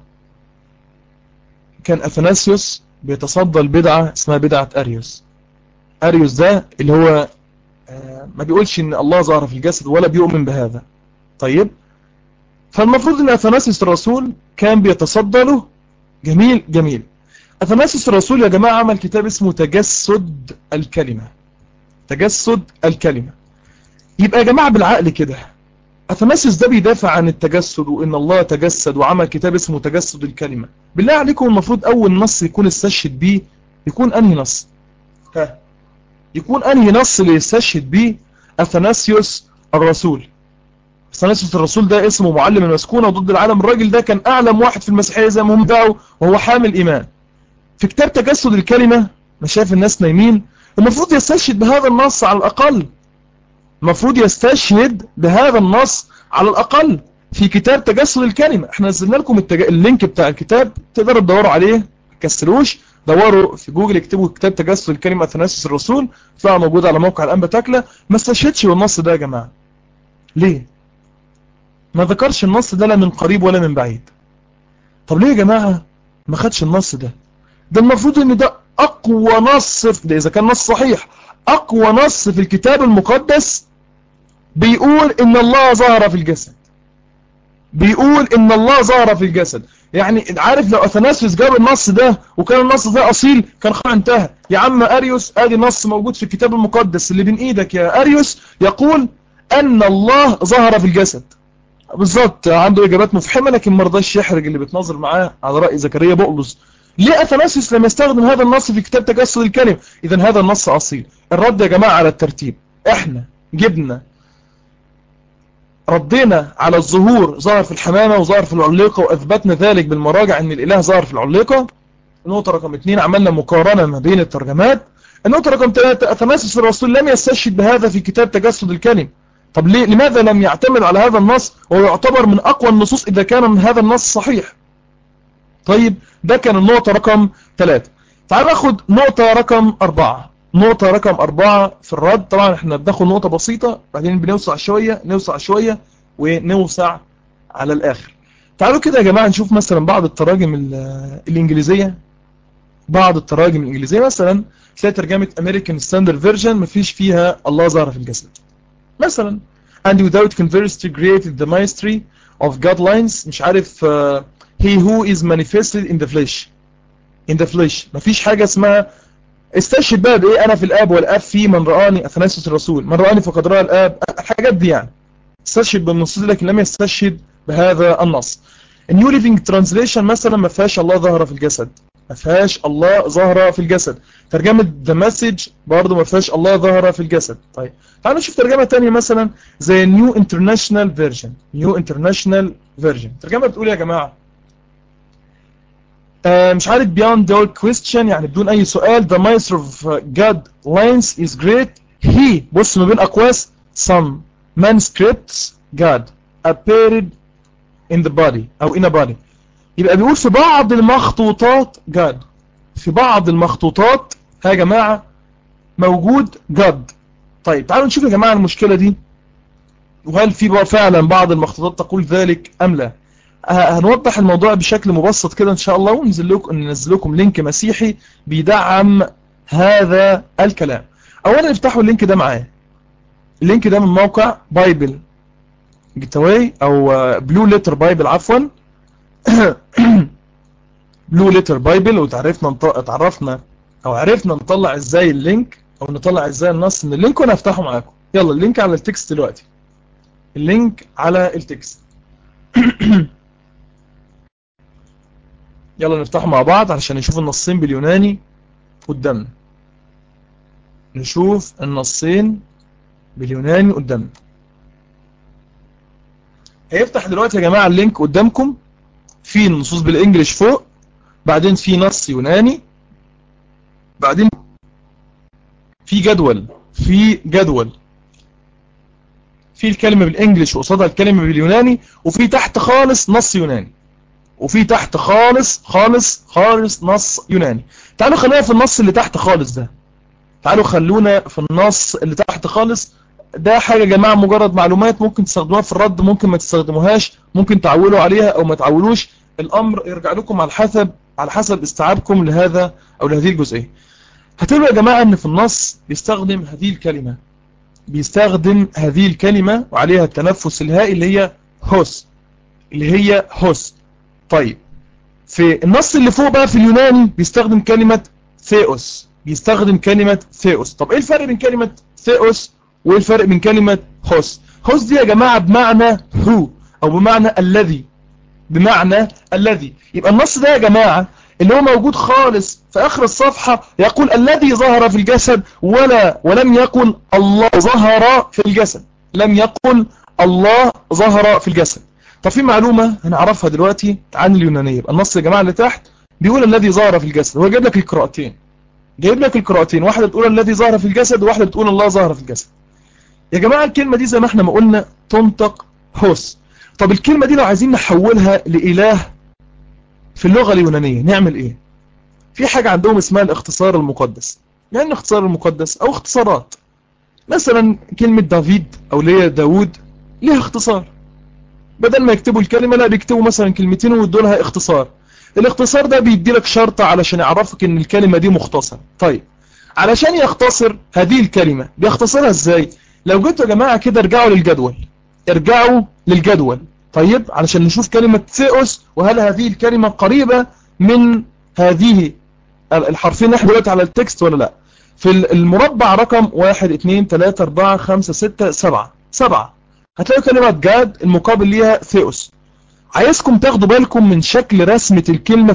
كان أثناسيوس بيتصدى البدعة اسمها بدعة أريوس. أريوس ده اللي هو ما بيقولش إن الله ظهر في الجسد ولا بيؤمن بهذا. طيب فالمفروض إن أثناسيوس الرسول كان بيتصدى له. جميل جميل. أثناسيوس الرسول يا جماعة عمل كتاب اسمه تجسد الكلمة. تجسد الكلمة. يبقى يا جماعة بالعقل كده أثناسيوس ده بيدافع عن التجسد وإن الله تجسد وعمل كتاب اسمه تجسد الكلمة. بالله عليكم المفروض أول نص يكون استشهد بيه يكون أنهي نص؟ يكون أنهي نص اللي يستشهد بيه أثناسيوس الرسول؟ أثناسيوس الرسول ده اسمه معلم المسكونة وضد العالم. الراجل ده كان أعلم واحد في المسيحية زي ما هم دعوا، وهو حامل إيمان. في كتاب تجسد الكلمة أنا شايف الناس نايمين، المفروض يستشهد بهذا النص على الأقل. المفروض يستشهد بهذا النص على الأقل في كتاب تجسد الكلمة. احنا نزلنا لكم اللينك بتاع الكتاب، تقدروا تدوروا عليه، ما تكسلوش، دوروا في جوجل اكتبوا كتاب تجسد الكلمة أثناسيوس الرسول، طلع موجود على موقع الأنبا تاكلا. ما استشهدش بالنص ده يا جماعة. ليه؟ ما ذكرش النص ده لا من قريب ولا من بعيد. طب ليه يا جماعة ما خدش النص ده؟ ده المفروض ان ده أقوى نص ده إذا كان نص صحيح، أقوى نص في الكتاب المقدس بيقول إن الله ظهر في الجسد. بيقول إن الله ظهر في الجسد. يعني عارف لو أثناسيوس جاب النص ده وكان النص ده أصيل كان خلاص انتهى. يا عم أريوس ادي نص موجود في الكتاب المقدس اللي بين ايدك يا أريوس يقول أن الله ظهر في الجسد. بالظبط، عنده إجابات مفحمة لكن ما رضاش يحرج اللي بيتناظر معاه على رأي زكريا بقلص. ليه أثناسيوس لما يستخدم هذا النص في كتاب تجسد الكلمة؟ إذن هذا النص أصيل. الرد يا جماعة على الترتيب، احنا جبنا ردينا على الظهور ظهر في الحمامة وظهر في العليقة وأثبتنا ذلك بالمراجع أن الإله ظهر في العليقة. النقطة رقم 2 عملنا مقارنة ما بين الترجمات. النقطة رقم 3 أثناسيوس الرسول لم يستشهد بهذا في كتاب تجسد الكلمة. طب لماذا لم يعتمد على هذا النص وهو يعتبر من أقوى النصوص إذا كان من هذا النص صحيح؟ طيب ده كان النقطة رقم 3. تعال ناخد نقطة رقم 4. نقطة رقم 4 في الرد. طبعا احنا بناخد نقطة بسيطة بعدين بنوسع شوية نوسع شوية ونوسع على الآخر. تعالوا كده يا جماعة نشوف مثلا بعض التراجم الإنجليزية. بعض التراجم الإنجليزية مثلا تلاقي ترجمة American Standard Version مفيش فيها الله ظهر في الجسد مثلا. and without controversy created the mystery of God lines مش عارف he who is manifested in the flesh. in the flesh مفيش حاجة اسمها استشهد بقى بايه انا في الاب والاب في من رآني. أثناسيوس الرسول من رآني فقد رأى الاب. الحاجات دي يعني استشهد بالنصوص لكن لم يستشهد بهذا النص. النيو ليفينج ترانسليشن مثلا ما فيهاش الله ظهر في الجسد. ما فيهاش الله ظهر في الجسد. ترجمة ذا مسج برضه ما فيهاش الله ظهر في الجسد. طيب تعالوا نشوف ترجمة تانية مثلا زي نيو انترناشونال فيرجن. نيو انترناشونال فيرجن ترجمة بتقول يا جماعة مش عارف beyond all question يعني بدون اي سؤال the master of God lines is great he بص ما بين اقواس some manuscripts God appeared in the body او in a body. يبقى بيقول في بعض المخطوطات God. في بعض المخطوطات يا جماعة موجود God. طيب تعالوا نشوف يا جماعة المشكلة دي وهل في فعلا بعض المخطوطات تقول ذلك ام لا. هنوضح الموضوع بشكل مبسط كده ان شاء الله وننزل لكم لينك مسيحي بيدعم هذا الكلام. اولا افتحوا اللينك ده معايا. اللينك ده من موقع بايبل جيتاواي او بلو ليتر بايبل عفوا بلو ليتر بايبل. وتعرفنا او عرفنا نطلع ازاي اللينك او نطلع ازاي النص من اللينك وانا هفتحه معاكم. يلا اللينك على التكست دلوقتي. اللينك على التكست يلا نفتحه مع بعض علشان نشوف النصين باليوناني قدامنا. نشوف النصين باليوناني قدامنا. هيفتح دلوقتي يا جماعة اللينك قدامكم، في النصوص بالانجليش فوق، بعدين في نص يوناني، بعدين في جدول، في الكلمة بالانجليش وقصادها الكلمة باليوناني، وفي تحت خالص نص يوناني، وفي تحت خالص نص يوناني. تعالوا خلينا في النص اللي تحت خالص ده، تعالوا خلونا في النص اللي تحت خالص ده. حاجة يا جماعة مجرد معلومات، ممكن تستخدموها في الرد، ممكن ما تستخدموهاش، ممكن تعولوا عليها او ما تعولوش، الامر يرجع لكم على حسب استيعابكم لهذا او لهذه الجزئية. هتقولوا يا جماعة ان في النص بيستخدم هذه الكلمة وعليها التنفس الهائي اللي هي هوس. طيب في النص اللي فوق بقى في اليوناني بيستخدم كلمة ثيوس. طب ايه الفرق بين كلمة ثيوس وايه الفرق بين كلمة هوس؟ هوس دي يا جماعة بمعنى هو، او بمعنى الذي. يبقى النص ده يا جماعة اللي هو موجود خالص في اخر الصفحة يقول الذي ظهر في الجسد ولم يقل الله ظهر في الجسد، طب في معلومة هنعرفها دلوقتي عن اليونانية. يبقى النص يا جماعة اللي تحت بيقول الذي ظهر في الجسد، هو جايب لك القراءتين، واحدة بتقول الذي ظهر في الجسد وواحدة بتقول الله ظهر في الجسد. يا جماعة الكلمة دي زي ما احنا ما قلنا تنطق هوس. طب الكلمة دي لو عايزين نحولها لإله في اللغة اليونانية نعمل ايه؟ في حاجة عندهم اسمها الاختصار المقدس. يعني الاختصار المقدس او اختصارات، مثلا كلمة دافيد او اللي هي داود ليها اختصار، بدل ما يكتبوا الكلمة لا بيكتبوا مثلا كلمتين ويدوا لها اختصار. الاختصار ده بيدي لك شرطة علشان يعرفك ان الكلمة دي مختصرة. طيب علشان يختصر هذه الكلمة بيختصرها ازاي؟ لو جيتوا يا جماعة كده ارجعوا للجدول. طيب علشان نشوف كلمة ثيوس، وهل هذه الكلمة قريبة من هذه الحرفين اللي احنا دلوقتي على التكست ولا لا. في المربع رقم 1 2 3 4 5 6 7 هتلاقوا كلمة جاد المقابل ليها ثيوس. عايزكم تاخدوا بالكم من شكل رسمة الكلمة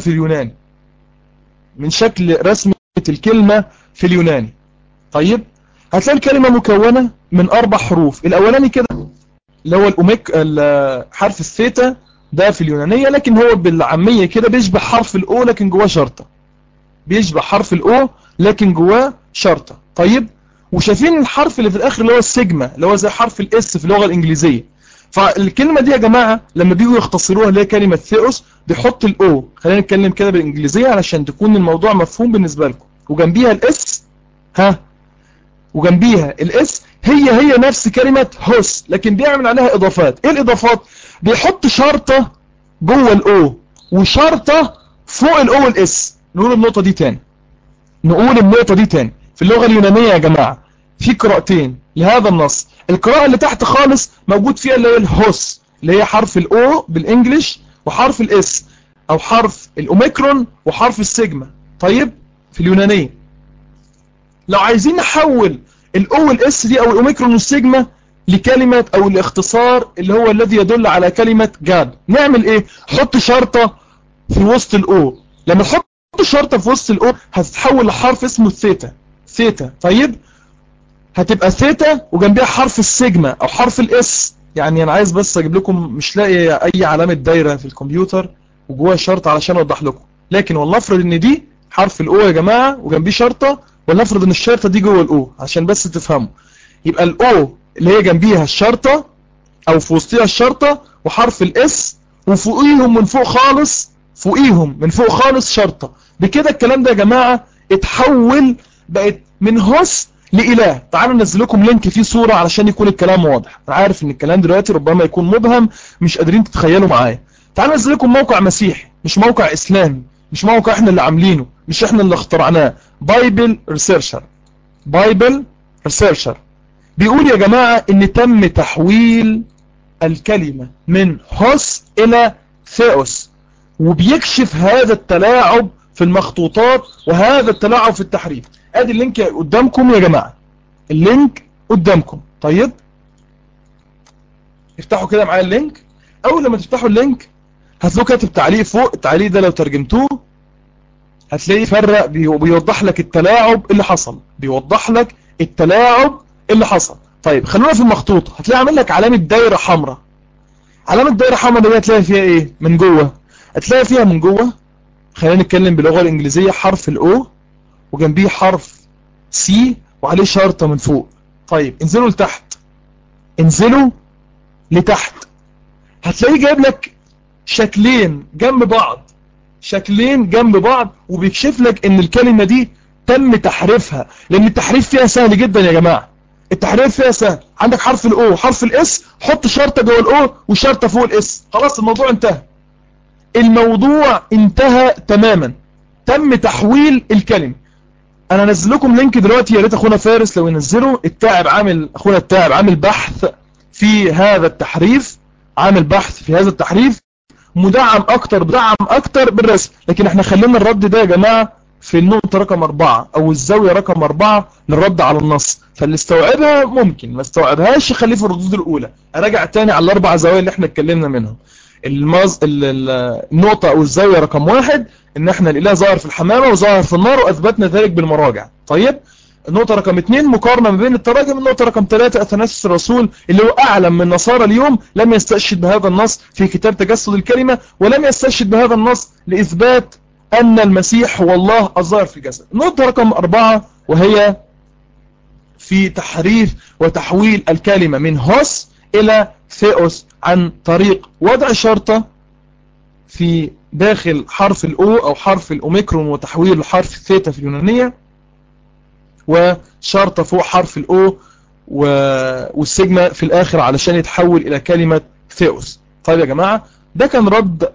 في اليوناني. طيب هتلاقي الكلمة مكونة من 4 حروف. الاولاني كده اللي هو حرف الثيتا ده في اليونانية، لكن هو بالعامية كده بيشبه حرف الاو لكن جواه شرطة. طيب وشايفين الحرف اللي في الاخر اللي هو السيجما اللي هو زي حرف الاس في اللغة الانجليزية. فالكلمة دي يا جماعة لما بيجوا يختصروها اللي هي كلمة ثيوس بيحط الاو، خلينا نتكلم كده بالانجليزية علشان تكون الموضوع مفهوم بالنسبة لكم، وجنبيها الاس هي نفس كلمة هوس لكن بيعمل عليها اضافات. ايه الاضافات؟ بيحط شرطة جوه الاو وشرطة فوق الاو والاس. نقول النقطة دي تاني. في اللغة اليونانية يا جماعة في قراءتين لهذا النص. القراءة اللي تحت خالص موجود فيها اللي هي الهوس اللي هي حرف الاو بالانجليش وحرف الاس او حرف الاوميكرون وحرف السيجما. طيب في اليونانية لو عايزين نحول الاو والاس دي او الاوميكرون والسيجما لكلمة او الاختصار اللي هو الذي يدل على كلمة جاد، نعمل ايه؟ حط شرطة في وسط الاو. لما تحط شرطة في وسط الاو هتتحول لحرف اسمه ثيتا. طيب هتبقى ثيتا وجنبها حرف السيجما او حرف الاس. يعني انا عايز بس اجيب لكم، مش لاقي اي علامة دايرة في الكمبيوتر وجواها شرطة علشان اوضح لكم، لكن والله افرض ان دي حرف الاو يا جماعة وجنبيه شرطة، ولا افرض ان الشرطة دي جوه الاو عشان بس تفهموا. يبقى الاو اللي هي جنبيها الشرطة او في وسطها الشرطة وحرف الاس وفوقيهم من فوق خالص شرطة. بكده الكلام ده يا جماعة اتحول، بقت من هوس لإله. تعالوا ننزل لكم لينك فيه صورة علشان يكون الكلام واضح. انا عارف ان الكلام دلوقتي ربما يكون مبهم مش قادرين تتخيلوا معايا. تعالوا ننزل لكم موقع مسيحي مش موقع اسلامي، مش موقع احنا اللي عاملينه، مش احنا اللي اخترعناه. بايبل ريسيرشر بيقول يا جماعة ان تم تحويل الكلمة من هوس الى ثيوس، وبيكشف هذا التلاعب في المخطوطات وهذا التلاعب في التحريف. ادي اللينك قدامكم يا جماعة، اللينك قدامكم. طيب افتحوا كده معايا اللينك. اول لما تفتحوا اللينك هتلاقوا كاتب تعليق فوق. التعليق ده لو ترجمتوه هتلاقيه فرق بيوضح لك التلاعب اللي حصل، بيوضح لك التلاعب اللي حصل. طيب خلونا في المخطوط، هتلاقي عامل لك علامة دايرة حمراء. علامة دايرة حمراء دي هتلاقي فيها ايه من جوه؟ هتلاقي فيها من جوه، خلينا نتكلم باللغة الانجليزية، حرف الاو وجنبيه حرف سي وعليه شرطة من فوق. طيب انزلوا لتحت، انزلوا لتحت، هتلاقيه جايب لك شكلين جنب بعض، شكلين جنب بعض، وبيكشف لك ان الكلمة دي تم تحريفها، لان التحريف فيها سهل جدا يا جماعة. التحريف فيها سهل. عندك حرف الاو وحرف الاس، حط شرطة جوه الاو وشرطة فوق الاس، خلاص الموضوع انتهى. الموضوع انتهى تماما، تم تحويل الكلمة. انا انزل لكم لينك دلوقتي، يا ريت اخونا فارس لو ينزله. اخونا التاعب عامل بحث في هذا التحريف، عامل بحث في هذا التحريف مدعم اكتر بالرسم. لكن احنا خلينا الرد ده يا جماعة في النقطة رقم 4 او الزاوية رقم 4 للرد على النص، فاللي استوعبها ممكن، ما استوعبهاش خليه في الردود الاولى. اراجع تاني على الاربع زوايا اللي احنا اتكلمنا منهم. النقطة او الزاوية رقم 1 ان احنا الاله ظاهر في الحمامة وظاهر في النار، واثبتنا ذلك بالمراجع. طيب النقطة رقم 2 مقارنة ما بين التراجم. النقطة رقم 3 أثناسيوس الرسول اللي هو أعلم من نصارى اليوم لم يستشهد بهذا النص في كتاب تجسد الكلمة، ولم يستشهد بهذا النص لإثبات أن المسيح هو الله الظاهر في الجسد. النقطة رقم 4 وهي في تحريف وتحويل الكلمة من هوس إلى ثيوس عن طريق وضع شرطة في داخل حرف الأو أو حرف الأوميكرون وتحويل لحرف الثيتا في اليونانية، وشرطة فوق حرف الأو والسيجما في الآخر علشان يتحول إلى كلمة ثيوس. طيب يا جماعة ده كان رد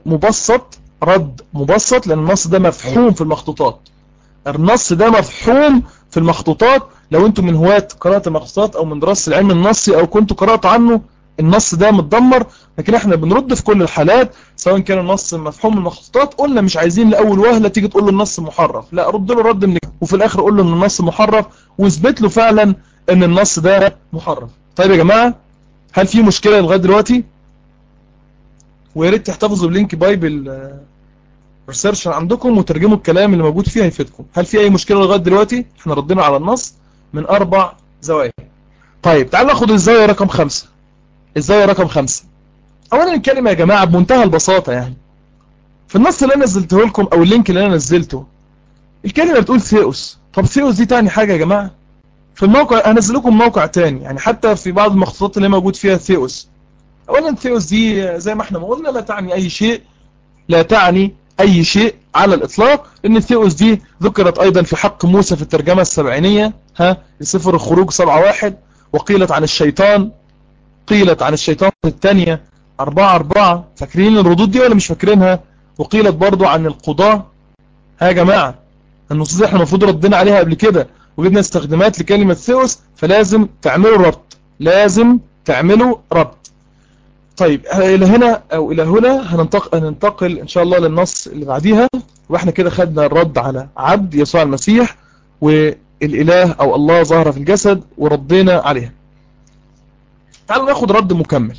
مبسط لأن النص ده مفحوم في المخطوطات. النص ده مفحوم في المخطوطات. لو انتم من هواة قراءة المخطوطات او من دراسة العلم النصي او كنتوا قرأت عنه، النص ده متدمر. لكن احنا بنرد في كل الحالات سواء كان النص مفحوم من المخطوطات. قلنا مش عايزين لأول وهلة تيجي تقول له النص محرف، لا رد له رد من وفي الاخر قول له ان النص محرف واثبت له فعلا ان النص ده محرف. طيب يا جماعة هل في مشكلة لغاية دلوقتي؟ ويا ريت تحتفظوا بلينك بايبل ريسيرش عندكم وترجموا الكلام اللي موجود فيه هيفيدكم. هل في اي مشكلة لغاية دلوقتي؟ احنا ردينا على النص من 4 زوايا. طيب تعالوا ناخد الزاوية رقم 5. الزاوية رقم 5 اولا الكلمة يا جماعة بمنتهى البساطة، يعني في النص اللي انا نزلته لكم او اللينك اللي انا نزلته الكلمة بتقول ثيوس. طب ثيوس دي تعني حاجة يا جماعة؟ في الموقع هنزل لكم موقع تاني، يعني حتى في بعض المخطوطات اللي موجود فيها ثيوس. اولا ثيوس دي زي ما احنا ما قلنا لا تعني اي شيء، لا تعني اي شيء على الاطلاق. ان الثيوس دي ذكرت ايضا في حق موسى في الترجمة السبعينية لسفر الخروج 7:1، وقيلت عن الشيطان، قيلت عن الشيطان الثانية 4:4. فاكرين الردود دي ولا مش فاكرينها؟ وقيلت برضو عن القضاء. يا جماعة النصوص دي احنا المفروض ردنا عليها قبل كده وجدنا استخدامات لكلمة ثيوس، فلازم تعملوا ربط، لازم تعملوا ربط. طيب الى هنا او الى هنا هننتقل ان شاء الله للنص اللي بعديها، واحنا كده خدنا الرد على عبد يسوع المسيح والاله او الله ظهر في الجسد وردينا عليها. تعالوا ناخد رد مكمل.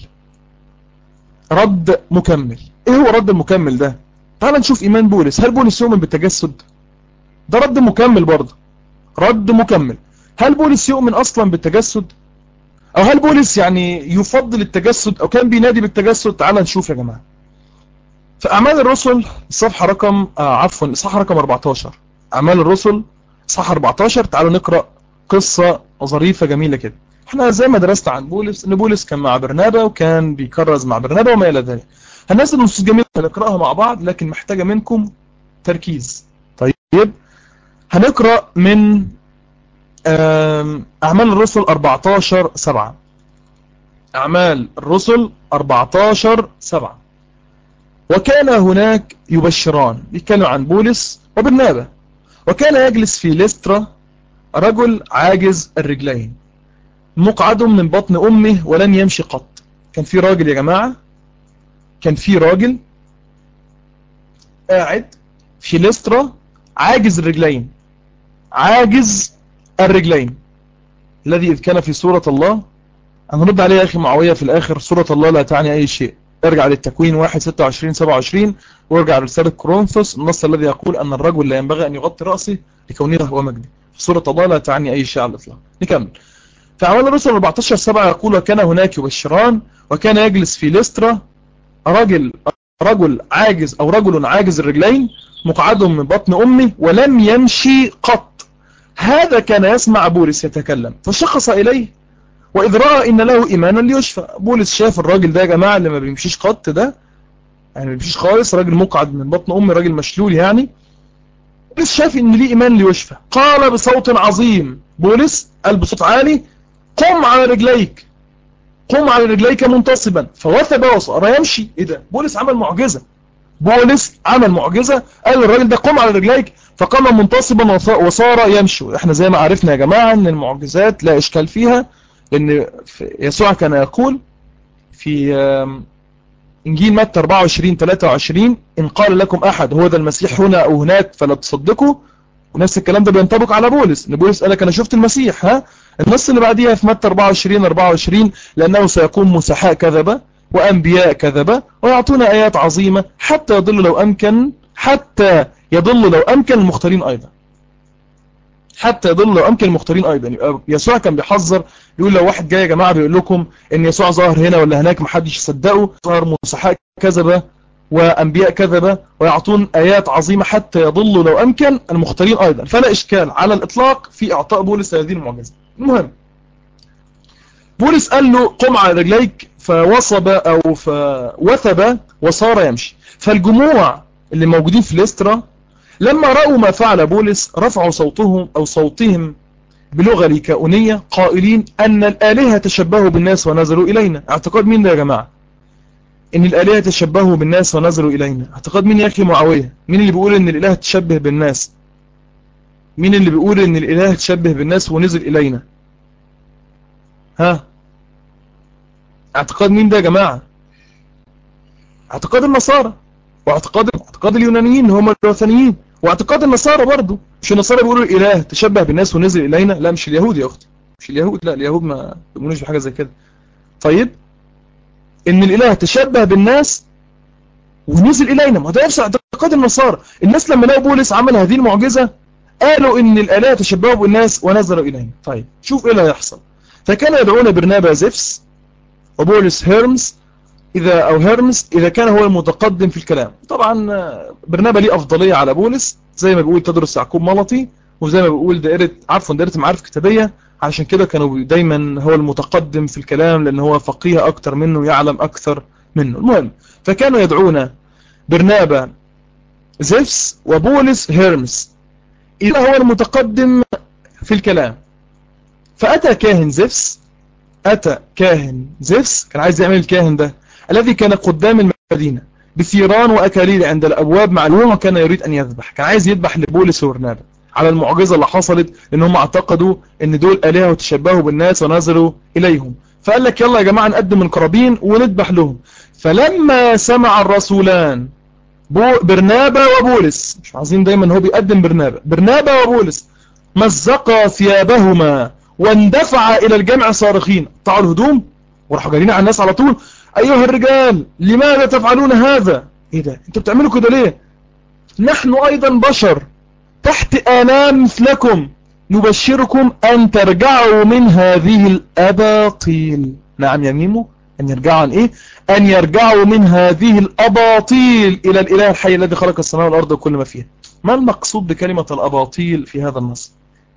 رد مكمل ايه هو رد المكمل ده؟ تعالوا نشوف ايمان بولس. هل بولس يؤمن بالتجسد؟ ده رد مكمل برضه، رد مكمل. هل بولس يؤمن اصلا بالتجسد؟ او هل بولس يعني يفضل التجسد او كان بينادي بالتجسد؟ تعال نشوف يا جماعة في اعمال الرسل الصفحة رقم اصحاح رقم 14. اعمال الرسل اصحاح 14. تعالوا نقرأ قصة ظريفة جميلة كده. احنا زي ما درست عن بولس ان بولس كان مع برنابا وكان بيكرز مع برنابا وما الى ذلك. هننزل نصوص جميلة هنقرأها مع بعض لكن محتاجة منكم تركيز. طيب هنقرأ من أعمال الرسل 14:7. أعمال الرسل 14:7. وكان هناك يبشران، بيتكلم عن بولس وبرنابا. وكان يجلس في ليسترا رجل عاجز الرجلين مقعد من بطن أمه ولن يمشي قط. كان في راجل يا جماعة، كان في راجل قاعد في ليسترا عاجز الرجلين، عاجز الرجلين، الذي إذ كان في صورة الله. هنرد عليه يا أخي معاوية في الآخر، صورة الله لا تعني أي شيء. ارجع للتكوين 1:26-27 وارجع لرسالة كورنثوس، النص الذي يقول أن الرجل لا ينبغي أن يغطي رأسه لكونه هو مجد. سورة الله لا تعني أي شيء على الإطلاق. نكمل. في أعمال الرسل 14:7 يقول: وكان هناك يبشران، وكان يجلس في لسترا رجل عاجز الرجلين مقعد من بطن أمه ولم يمشي قط. هذا كان يسمع بولس يتكلم فشخص إليه، وإذ رأى إن له إيمانا ليشفى. بولس شاف الراجل ده يا جماعة اللي ما بيمشيش قط ده، يعني ما بيمشيش خالص، راجل مقعد من بطن أمه، راجل مشلول يعني. بولس شاف إن ليه إيمان ليشفى. قال بصوت عظيم، بولس قال بصوت عالي: قم على رجليك، قم على رجليك منتصبا، فوثب وصار يمشي. إيه ده؟ بولس عمل معجزة. قال الراجل ده: قم على رجليك، فقام منتصبا وصار يمشي. احنا زي ما عرفنا يا جماعة ان المعجزات لا اشكال فيها، لان يسوع كان يقول في انجيل متى 24:23: ان قال لكم احد هو ذا المسيح هنا او هناك فلا تصدقوا. ونفس الكلام ده بينطبق على بولس، ان بولس قال لك انا شفت المسيح. النص اللي بعديها في متى 24:24: لانه سيكون مسحاء كذبة وانبياء كذبة ويعطون ايات عظيمة حتى يضل لو امكن المختارين ايضا. يبقى يسوع كان بيحذر، يقول لو واحد جاي يا جماعة بيقول لكم ان يسوع ظهر هنا ولا هناك محدش يصدقه، ظهر مسحاء كذبة وأنبياء كذبة ويعطون آيات عظيمة حتى يضلوا لو أمكن المختارين أيضا. فلا إشكال على الإطلاق في إعطاء بولس هذه المعجزة. المهم، بولس قال له: قم على رجليك، فوثب وصار يمشي. فالجموع اللي موجودين في ليسترا لما رأوا ما فعل بولس رفعوا صوتهم بلغة ليكاونية قائلين أن الآلهة تشبهوا بالناس ونزلوا إلينا. اعتقاد مين ده يا جماعة؟ ان الالهه تشبهوا بالناس ونزلوا الينا. اعتقاد مين يا اخي معاويه؟ مين اللي بيقول ان الاله تشبه بالناس؟ مين اللي بيقول ان الاله تشبه بالناس ونزل الينا؟ اعتقاد مين ده يا جماعه؟ اعتقاد النصارى، واعتقاد اليونانيين هم الوثنيين، واعتقاد النصارى برضو. مش النصارى بيقولوا الاله تشبه بالناس ونزل الينا؟ لا مش اليهود يا اختي، مش اليهود، لا اليهود ما بيقولوش بحاجه زي كده. طيب، ان الاله تشبه بالناس ونزل إلينا، ما ده نفس اعتقاد النصارى. الناس لما لقوا بولس عمل هذه المعجزة قالوا إن الآلهة تشبهوا بالناس ونزلوا إلينا. طيب شوف إيه اللي هيحصل. فكان يدعون برنابا زفس وبولس هيرمس إذا كان هو المتقدم في الكلام. طبعا برنابا ليه أفضلية على بولس، زي ما بيقول تدرس يعقوب ملطي، وزي ما بيقول دائرة معارف كتابية. علشان كده كانوا دايما هو المتقدم في الكلام، لأن هو فقيه أكتر منه، يعلم أكثر منه. المهم، فكانوا يدعون برنابا زفس وبولس هيرمس إذا هو المتقدم في الكلام. فأتى كاهن زفس كان عايز يعمل الكاهن ده الذي كان قدام المدينة بثيران وأكاليل عند الأبواب معلومة، وكان يريد أن يذبح. كان عايز يذبح لبولس وبرنابا على المعجزة اللي حصلت، لأنهم اعتقدوا أن دول آلهة وتشبهوا بالناس ونزلوا إليهم. فقال لك يلا يا جماعة نقدم القرابين ونذبح لهم. فلما سمع الرسولان برنابا وبولس، مش عايزين دايما هو بيقدم برنابا وبولس، مزقا ثيابهما واندفع إلى الجمع صارخين. قطعوا الهدوم وراحوا جايين على الناس على طول: أيها الرجال لماذا تفعلون هذا؟ إيه ده؟ أنتوا بتعملوا كده ليه؟ نحن أيضا بشر تحت آلام مثلكم، نبشركم أن ترجعوا من هذه الأباطيل. نعم يا ميمو، أن يرجعوا عن إيه؟ أن يرجعوا من هذه الأباطيل إلى الإله الحي الذي خلق السماء والأرض وكل ما فيها. ما المقصود بكلمة الأباطيل في هذا النص؟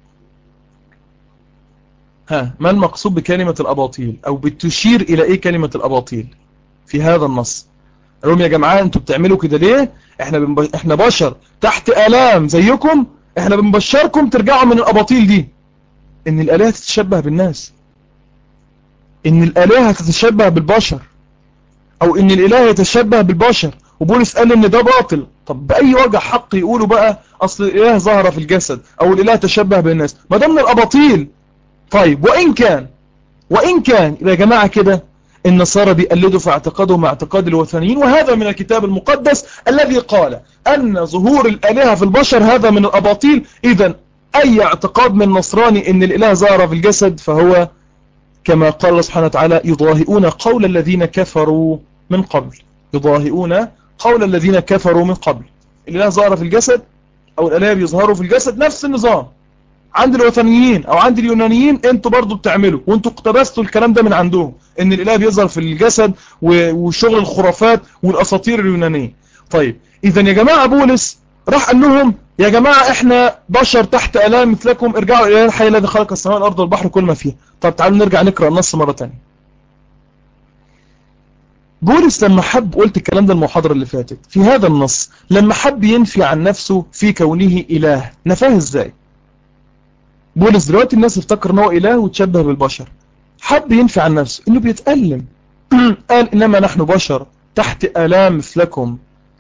ما المقصود بكلمة الأباطيل، أو بتشير إلى إيه كلمة الأباطيل في هذا النص؟ قالوا يا جماعة أنتوا بتعملوا كده ليه؟ إحنا بشر تحت آلام زيكم، إحنا بنبشركم ترجعوا من الأباطيل دي. إن الآلهة تتشبه بالناس، إن الآلهة تتشبه بالبشر، أو إن الإله يتشبه بالبشر. وبولس قال إن ده باطل. طب بأي وجه حق يقولوا بقى أصل الإله ظهر في الجسد أو الإله تشبه بالناس؟ ما ده من الأباطيل. طيب وإن كان يا جماعة كده النصارى بيقلدوا في اعتقادهم اعتقاد الوثنيين، وهذا من الكتاب المقدس الذي قال أن ظهور الآلهة في البشر هذا من الأباطيل. إذن أي اعتقاد من نصراني أن الإله ظهر في الجسد فهو كما قال الله سبحانه وتعالى: يضاهئون قول الذين كفروا من قبل. الإله ظهر في الجسد أو الآلهة بيظهروا في الجسد، نفس النظام. عند الوثنيين او عند اليونانيين انتوا برضو بتعملوا، وانتوا اقتبستوا الكلام ده من عندهم، ان الاله بيظهر في الجسد وشغل الخرافات والاساطير اليونانيه. طيب اذا يا جماعه بولس راح قال لهم يا جماعه احنا بشر تحت الام مثلكم، ارجعوا الى الحي الذي خلق السماء والارض والبحر كل ما فيها. طب تعالوا نرجع نقرا النص مره ثانيه. بولس لما حب، قلت الكلام ده المحاضرة اللي فاتت، في هذا النص لما حب ينفي عن نفسه في كونه إله، نفاه ازاي؟ بولس دلوقتي الناس افتكر ان هو إله وتشبه بالبشر، حب ينفي عن نفسه انه بيتألم. قال انما نحن بشر تحت آلام مثلكم،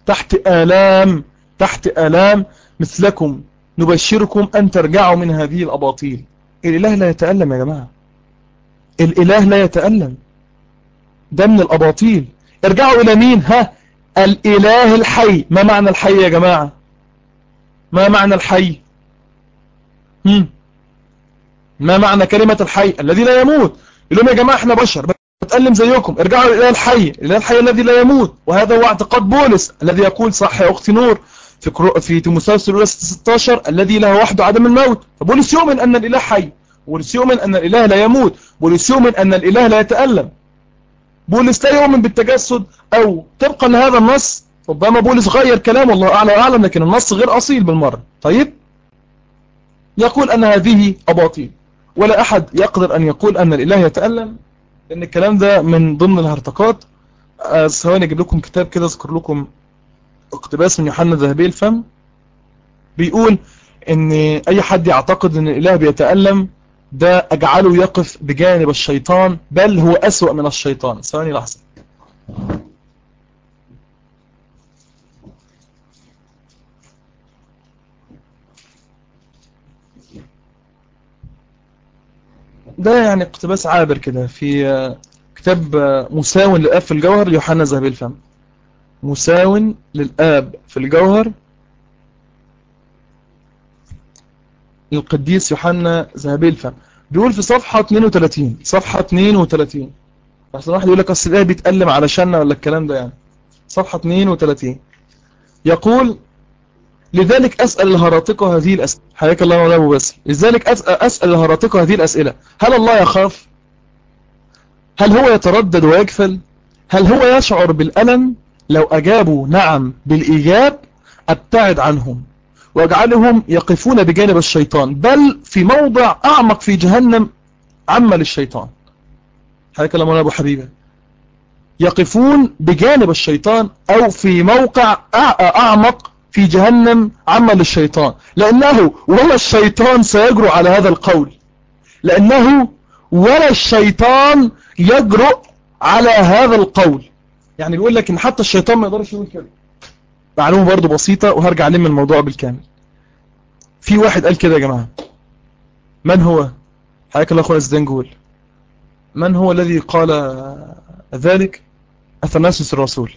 تحت آلام مثلكم، نبشركم ان ترجعوا من هذه الأباطيل. الإله لا يتألم يا جماعة، الإله لا يتألم، ده من الأباطيل. ارجعوا إلى مين؟ الإله الحي. ما معنى الحي يا جماعة؟ ما معنى الحي؟ ما معنى كلمة الحي؟ الذي لا يموت. يقول لهم يا جماعة احنا بشر بتألم زيكم، ارجعوا إلى الإله الحي، الإله الحي الذي لا يموت. وهذا هو اعتقاد بولس الذي يقول، صح يا أختي نور، في تيموثاوس الأولى 16 الذي له وحده عدم الموت. فبولس يؤمن أن الإله حي، بولس يؤمن أن الإله لا يموت، بولس يؤمن أن الإله لا يتألم. بولس لا يؤمن بالتجسد، او طبقا لهذا النص، ربما بولس غير كلامه الله اعلى واعلم، لكن النص غير اصيل بالمره. طيب يقول ان هذه اباطيل، ولا احد يقدر ان يقول ان الاله يتألم، لان الكلام ده من ضمن الهرطقات. ثواني اجيب لكم كتاب كده اذكر لكم اقتباس من يوحنا ذهبي الفم، بيقول ان اي حد يعتقد ان الاله بيتألم ده اجعله يقف بجانب الشيطان، بل هو اسوأ من الشيطان. ثواني لحظة. ده يعني اقتباس عابر كده في كتاب مساو للآب في الجوهر ليوحنا ذهبي الفم، مساو للآب في الجوهر للقديس يوحنا ذهبي الفم. بيقول في صفحة 32، صفحة 32، عشان واحد يقول لك اصل الآب بيتألم علشاننا ولا الكلام ده يعني. صفحة 32 يقول: لذلك أسأل الهراطقة هذه الأسئلة. حياك الله مولانا أبو باسل. لذلك أسأل الهراطقة هذه الأسئلة: هل الله يخاف؟ هل هو يتردد ويكفل؟ هل هو يشعر بالألم؟ لو أجابوا نعم بالإيجاب أبتعد عنهم واجعلهم يقفون بجانب الشيطان، بل في موضع أعمق في جهنم عمل الشيطان. حياك الله مولانا أبو حبيبة. يقفون بجانب الشيطان أو في موقع أعمق في جهنم عمل الشيطان، لأنه ولا الشيطان سيجرؤ على هذا القول، لأنه ولا الشيطان يجرؤ على هذا القول. يعني بيقول لك إن حتى الشيطان ما يقدرش يقول كده. معلومة برضو بسيطة وهرجع لم الموضوع بالكامل. في واحد قال كده يا جماعة، من هو؟ حياك الله أخونا الزنجول. من هو الذي قال ذلك؟ أثناسيوس الرسول.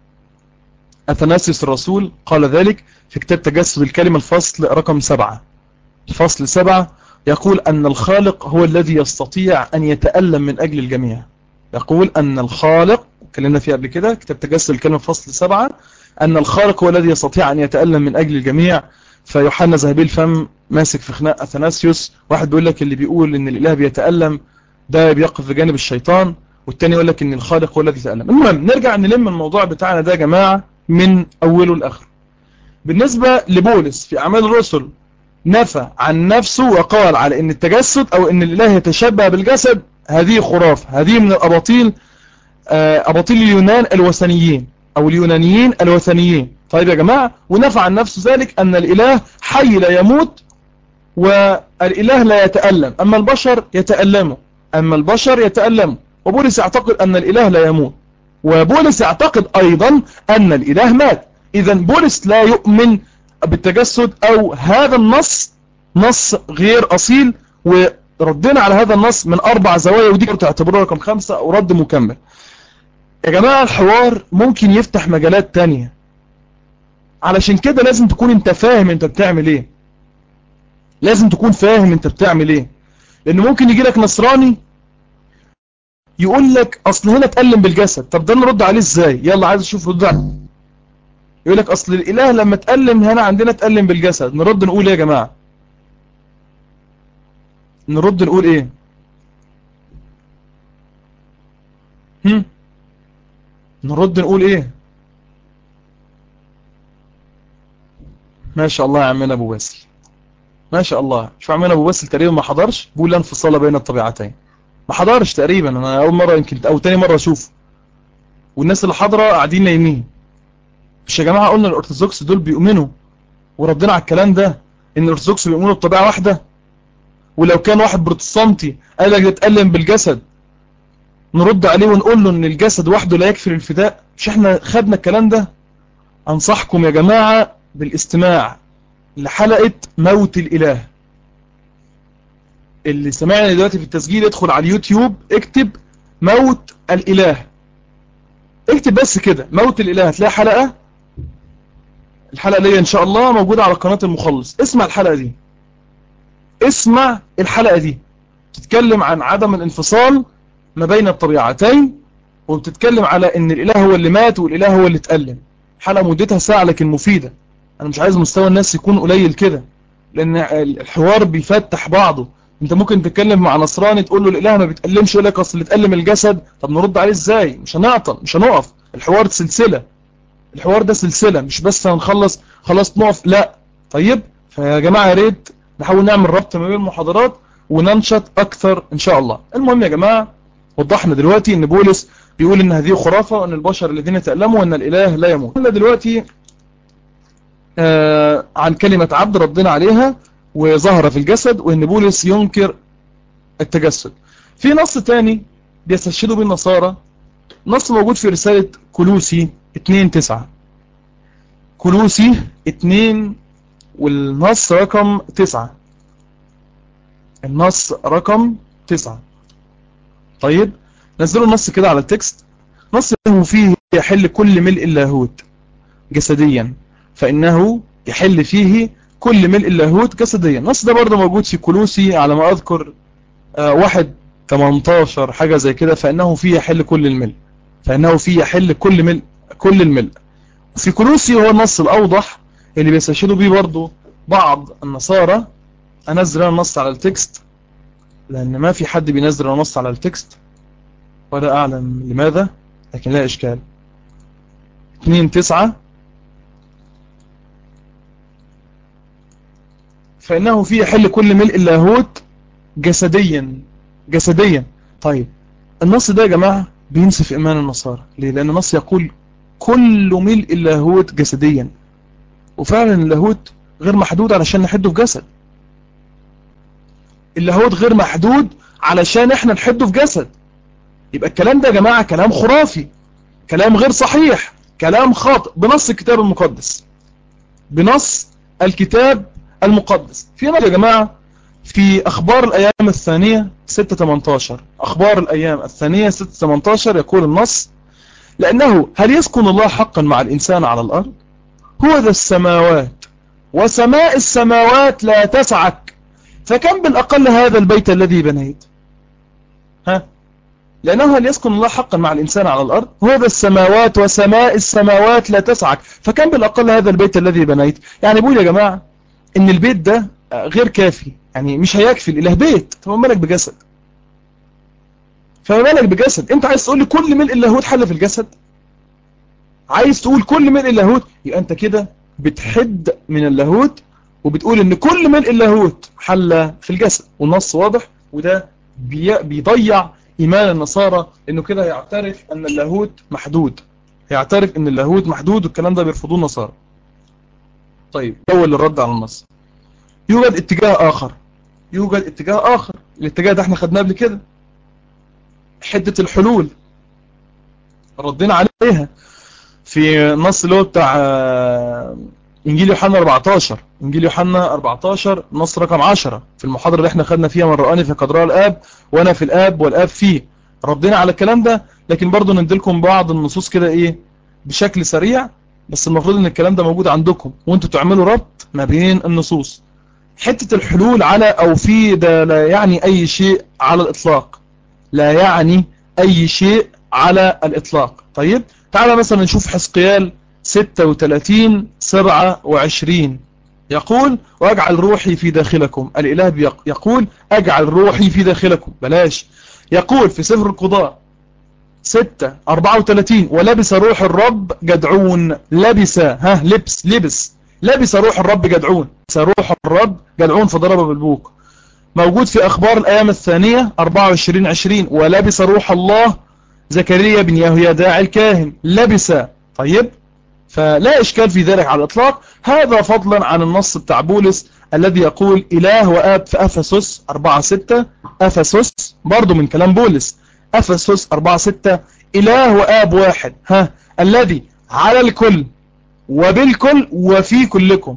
أثناسيوس الرسول قال ذلك في كتاب تجسد الكلمة الفصل رقم 7. الفصل 7 يقول أن الخالق هو الذي يستطيع أن يتألم من أجل الجميع. يقول أن الخالق، كلمنا فيه قبل كده كتاب تجسد الكلمة فصل 7، أن الخالق هو الذي يستطيع أن يتألم من أجل الجميع. فيوحنا ذهبي الفم ماسك في خناق أثناسيوس، واحد بيقول لك اللي بيقول أن الإله بيتألم ده بيقف بجانب الشيطان، والتاني يقول لك أن الخالق هو الذي يتألم. المهم نرجع نلم الموضوع بتاعنا ده يا جماعة من أوله لآخره. بالنسبة لبولس في أعمال الرسل نفى عن نفسه وقال على ان التجسد او ان الاله يتشبه بالجسد هذه خرافة، هذه من الاباطيل، اباطيل اليونان الوثنيين او اليونانيين الوثنيين. طيب يا جماعة، ونفى عن نفسه ذلك ان الاله حي لا يموت والاله لا يتألم، اما البشر يتألموا، وبولس يعتقد ان الاله لا يموت، وبولس يعتقد ايضا ان الاله مات. اذا بولس لا يؤمن بالتجسد، او هذا النص نص غير اصيل، وردنا على هذا النص من 4 زوايا، ودي تعتبروها رقم 5 او رد مكمل. يا جماعة الحوار ممكن يفتح مجالات تانية، علشان كده لازم تكون انت فاهم انت بتعمل ايه، لازم تكون فاهم انت بتعمل ايه. لان ممكن يجي لك نصراني يقول لك اصل هنا اتألم بالجسد، طب ده نرد عليه ازاي؟ يلا عايز اشوف رد عليه. يقول لك اصل الاله لما اتألم هنا عندنا اتألم بالجسد، نرد نقول ايه يا جماعة؟ نرد نقول ايه؟ نرد نقول ايه؟ ما شاء الله يا عمنا ابو باسل، ما شاء الله. شو عمنا ابو باسل تقريبا ما حضرش، بيقول لا انفصال بين الطبيعتين. ما حضرش تقريبا، انا اول مره يمكن او تاني مره اشوفه، والناس اللي حاضره قاعدين نايمين. مش يا جماعه قلنا الارثوذكس دول بيؤمنوا وردنا على الكلام ده ان الارثوذكس بيؤمنوا بطبيعه واحده؟ ولو كان واحد بروتستانتي قال لك يتألم بالجسد، نرد عليه ونقول له ان الجسد وحده لا يكفي الفداء؟ مش احنا خدنا الكلام ده؟ انصحكم يا جماعه بالاستماع لحلقه موت الاله. اللي سمعني دلوقتي في التسجيل ادخل على اليوتيوب اكتب موت الاله، اكتب بس كده موت الاله، هتلاقي حلقة. الحلقة دي ان شاء الله موجودة على قناة المخلص. اسمع الحلقة دي، اسمع الحلقة دي. بتتكلم عن عدم الانفصال ما بين الطبيعتين، وبتتكلم على ان الاله هو اللي مات والاله هو اللي اتألم. حلقة مدتها ساعة لكن مفيدة. انا مش عايز مستوى الناس يكون قليل كده، لان الحوار بيفتح بعضه. انت ممكن تتكلم مع نصراني تقول له الاله ما بيتألمش، يقول لك اصل اللي اتألم الجسد. طب نرد عليه ازاي؟ مش هنعطل، مش هنقف. الحوار سلسلة، الحوار ده سلسلة، مش بس هنخلص خلاص نقف، لا. طيب فيا جماعة يا ريت نحاول نعمل ربط ما بين المحاضرات وننشط اكثر ان شاء الله. المهم يا جماعة، وضحنا دلوقتي ان بولس بيقول ان هذه خرافة، وان البشر الذين تألموا وان الاله لا يموت. قلنا دلوقتي عن كلمة عبد ردنا عليها وظهر في الجسد، وان بولس ينكر التجسد. في نص تاني بيستشهدوا به النصارى، نص موجود في رسالة كولوسي 2:9. كولوسي 2 والنص رقم 9. النص رقم 9. طيب نزلوا النص كده على التكست. نص انه فيه يحل كل ملء اللاهوت جسديا، فإنه يحل فيه كل ملء اللاهوت جسديا. النص ده برضه موجود في كولوسي على ما أذكر 1:18 حاجة زي كده. فإنه فيه يحل كل الملء، فإنه فيه يحل كل ملء، كل الملء. في كولوسي هو النص الأوضح اللي بيستشهدوا بيه برضه بعض النصارى. أنزل النص على التكست لأن ما في حد بينزل النص على التكست، ولا أعلم لماذا، لكن لا إشكال. 2:9. فإنه فيه يحل كل ملء اللاهوت جسديا، جسديا. طيب النص ده يا جماعة بينسف إيمان النصارى. ليه؟ لأن النص يقول كل ملء اللاهوت جسديا، وفعلا اللاهوت غير محدود علشان نحده في جسد. اللاهوت غير محدود علشان احنا نحده في جسد. يبقى الكلام ده يا جماعة كلام خرافي، كلام غير صحيح، كلام خاطئ بنص الكتاب المقدس، بنص الكتاب المقدس. في نص يا جماعة في أخبار الأيام الثانية 6:18. أخبار الأيام الثانية 6:18 يقول النص: لأنه هل يسكن الله حقا مع الإنسان على الأرض؟ هو ذا السماوات وسماء السماوات لا تسعك، فكم بالأقل هذا البيت الذي بنيت. ها؟ لأنه هل يسكن الله حقا مع الإنسان على الأرض؟ هو ذا السماوات وسماء السماوات لا تسعك، فكم بالأقل هذا البيت الذي بنيت. يعني بيقول يا جماعة إن البيت ده غير كافي، يعني مش هيكفي الإله بيت. فما بالك بجسد، فما بالك بجسد. أنت عايز تقول لي كل ملء اللاهوت حل في الجسد؟ عايز تقول كل ملء اللاهوت؟ يبقى أنت كده بتحد من اللاهوت، وبتقول إن كل ملء اللاهوت حل في الجسد. والنص واضح، وده بيضيع إيمان النصارى، إنه كده يعترف أن اللاهوت محدود، يعترف أن اللاهوت محدود، والكلام ده بيرفضوه النصارى. طيب أول الرد على النص، يوجد اتجاه آخر، يوجد اتجاه آخر. الاتجاه ده احنا خدناه قبل كده، حدة الحلول، ردينا عليها في النص اللي هو بتاع إنجيل يوحنا 14. إنجيل يوحنا 14 نص رقم 10 في المحاضرة اللي احنا خدنا فيها: من رآني فقد رأى الآب وأنا في الآب والآب فيه. ردينا على الكلام ده، لكن برضو نديلكم بعض النصوص كده إيه بشكل سريع، بس المفروض إن الكلام ده موجود عندكم وانتوا تعملوا ربط ما بين النصوص. حتة الحلول على أو في ده لا يعني أي شيء على الإطلاق، لا يعني أي شيء على الإطلاق. طيب تعالى مثلا نشوف حزقيال 36:27. يقول واجعل روحي في داخلكم. الإله يقول اجعل روحي في داخلكم. بلاش. يقول في سفر القضاء 6:34 ولبس روح الرب جدعون. لبس، لبس روح الرب جدعون. لبس روح الرب جدعون فضرب بالبوق. موجود في أخبار الأيام الثانية 24:20 ولبس روح الله زكريا بن يهويداع الكاهن. لبس. طيب، فلا إشكال في ذلك على الإطلاق. هذا فضلا عن النص بتاع بولس الذي يقول إله وآب في أفسس 4:6. أفسس برضو من كلام بولس. أفسس 4:6 إله وآب واحد، الذي على الكل وبالكل وفي كلكم.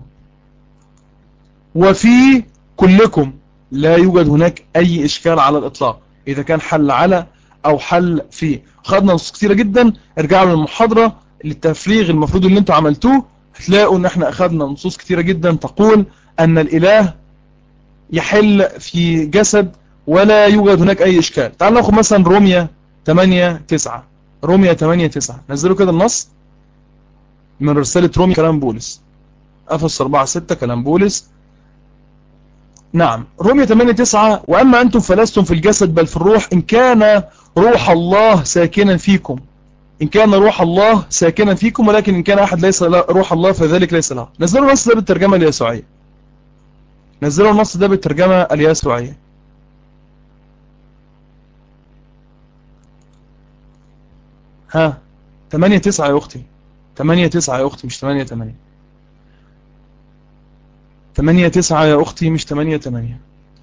وفي كلكم لا يوجد هناك أي إشكال على الإطلاق، إذا كان حل على أو حل في. خدنا نصوص كتيرة جدا. ارجعوا للمحاضرة للتفريغ المفروض اللي انتوا عملتوه، هتلاقوا ان احنا أخدنا نصوص كتيرة جدا تقول أن الإله يحل في جسد ولا يوجد هناك أي إشكال. تعالوا ناخد مثلا رومية 8:9. رومية 8:9 نزلوا كده النص من رسالة رومية كلام بولس. أفسس 4:6 كلام بولس. نعم، رومية 8:9 وأما أنتم فلستم في الجسد بل في الروح إن كان روح الله ساكنا فيكم. إن كان روح الله ساكنا فيكم، ولكن إن كان أحد ليس روح الله فذلك ليس له. نزلوا النص ده بالترجمة اليسوعية. نزلوا النص ده بالترجمة اليسوعية. ها 8:9 يا أختي. 8:9 يا أختي مش 8:8. 8:9 يا أختي مش 8:8.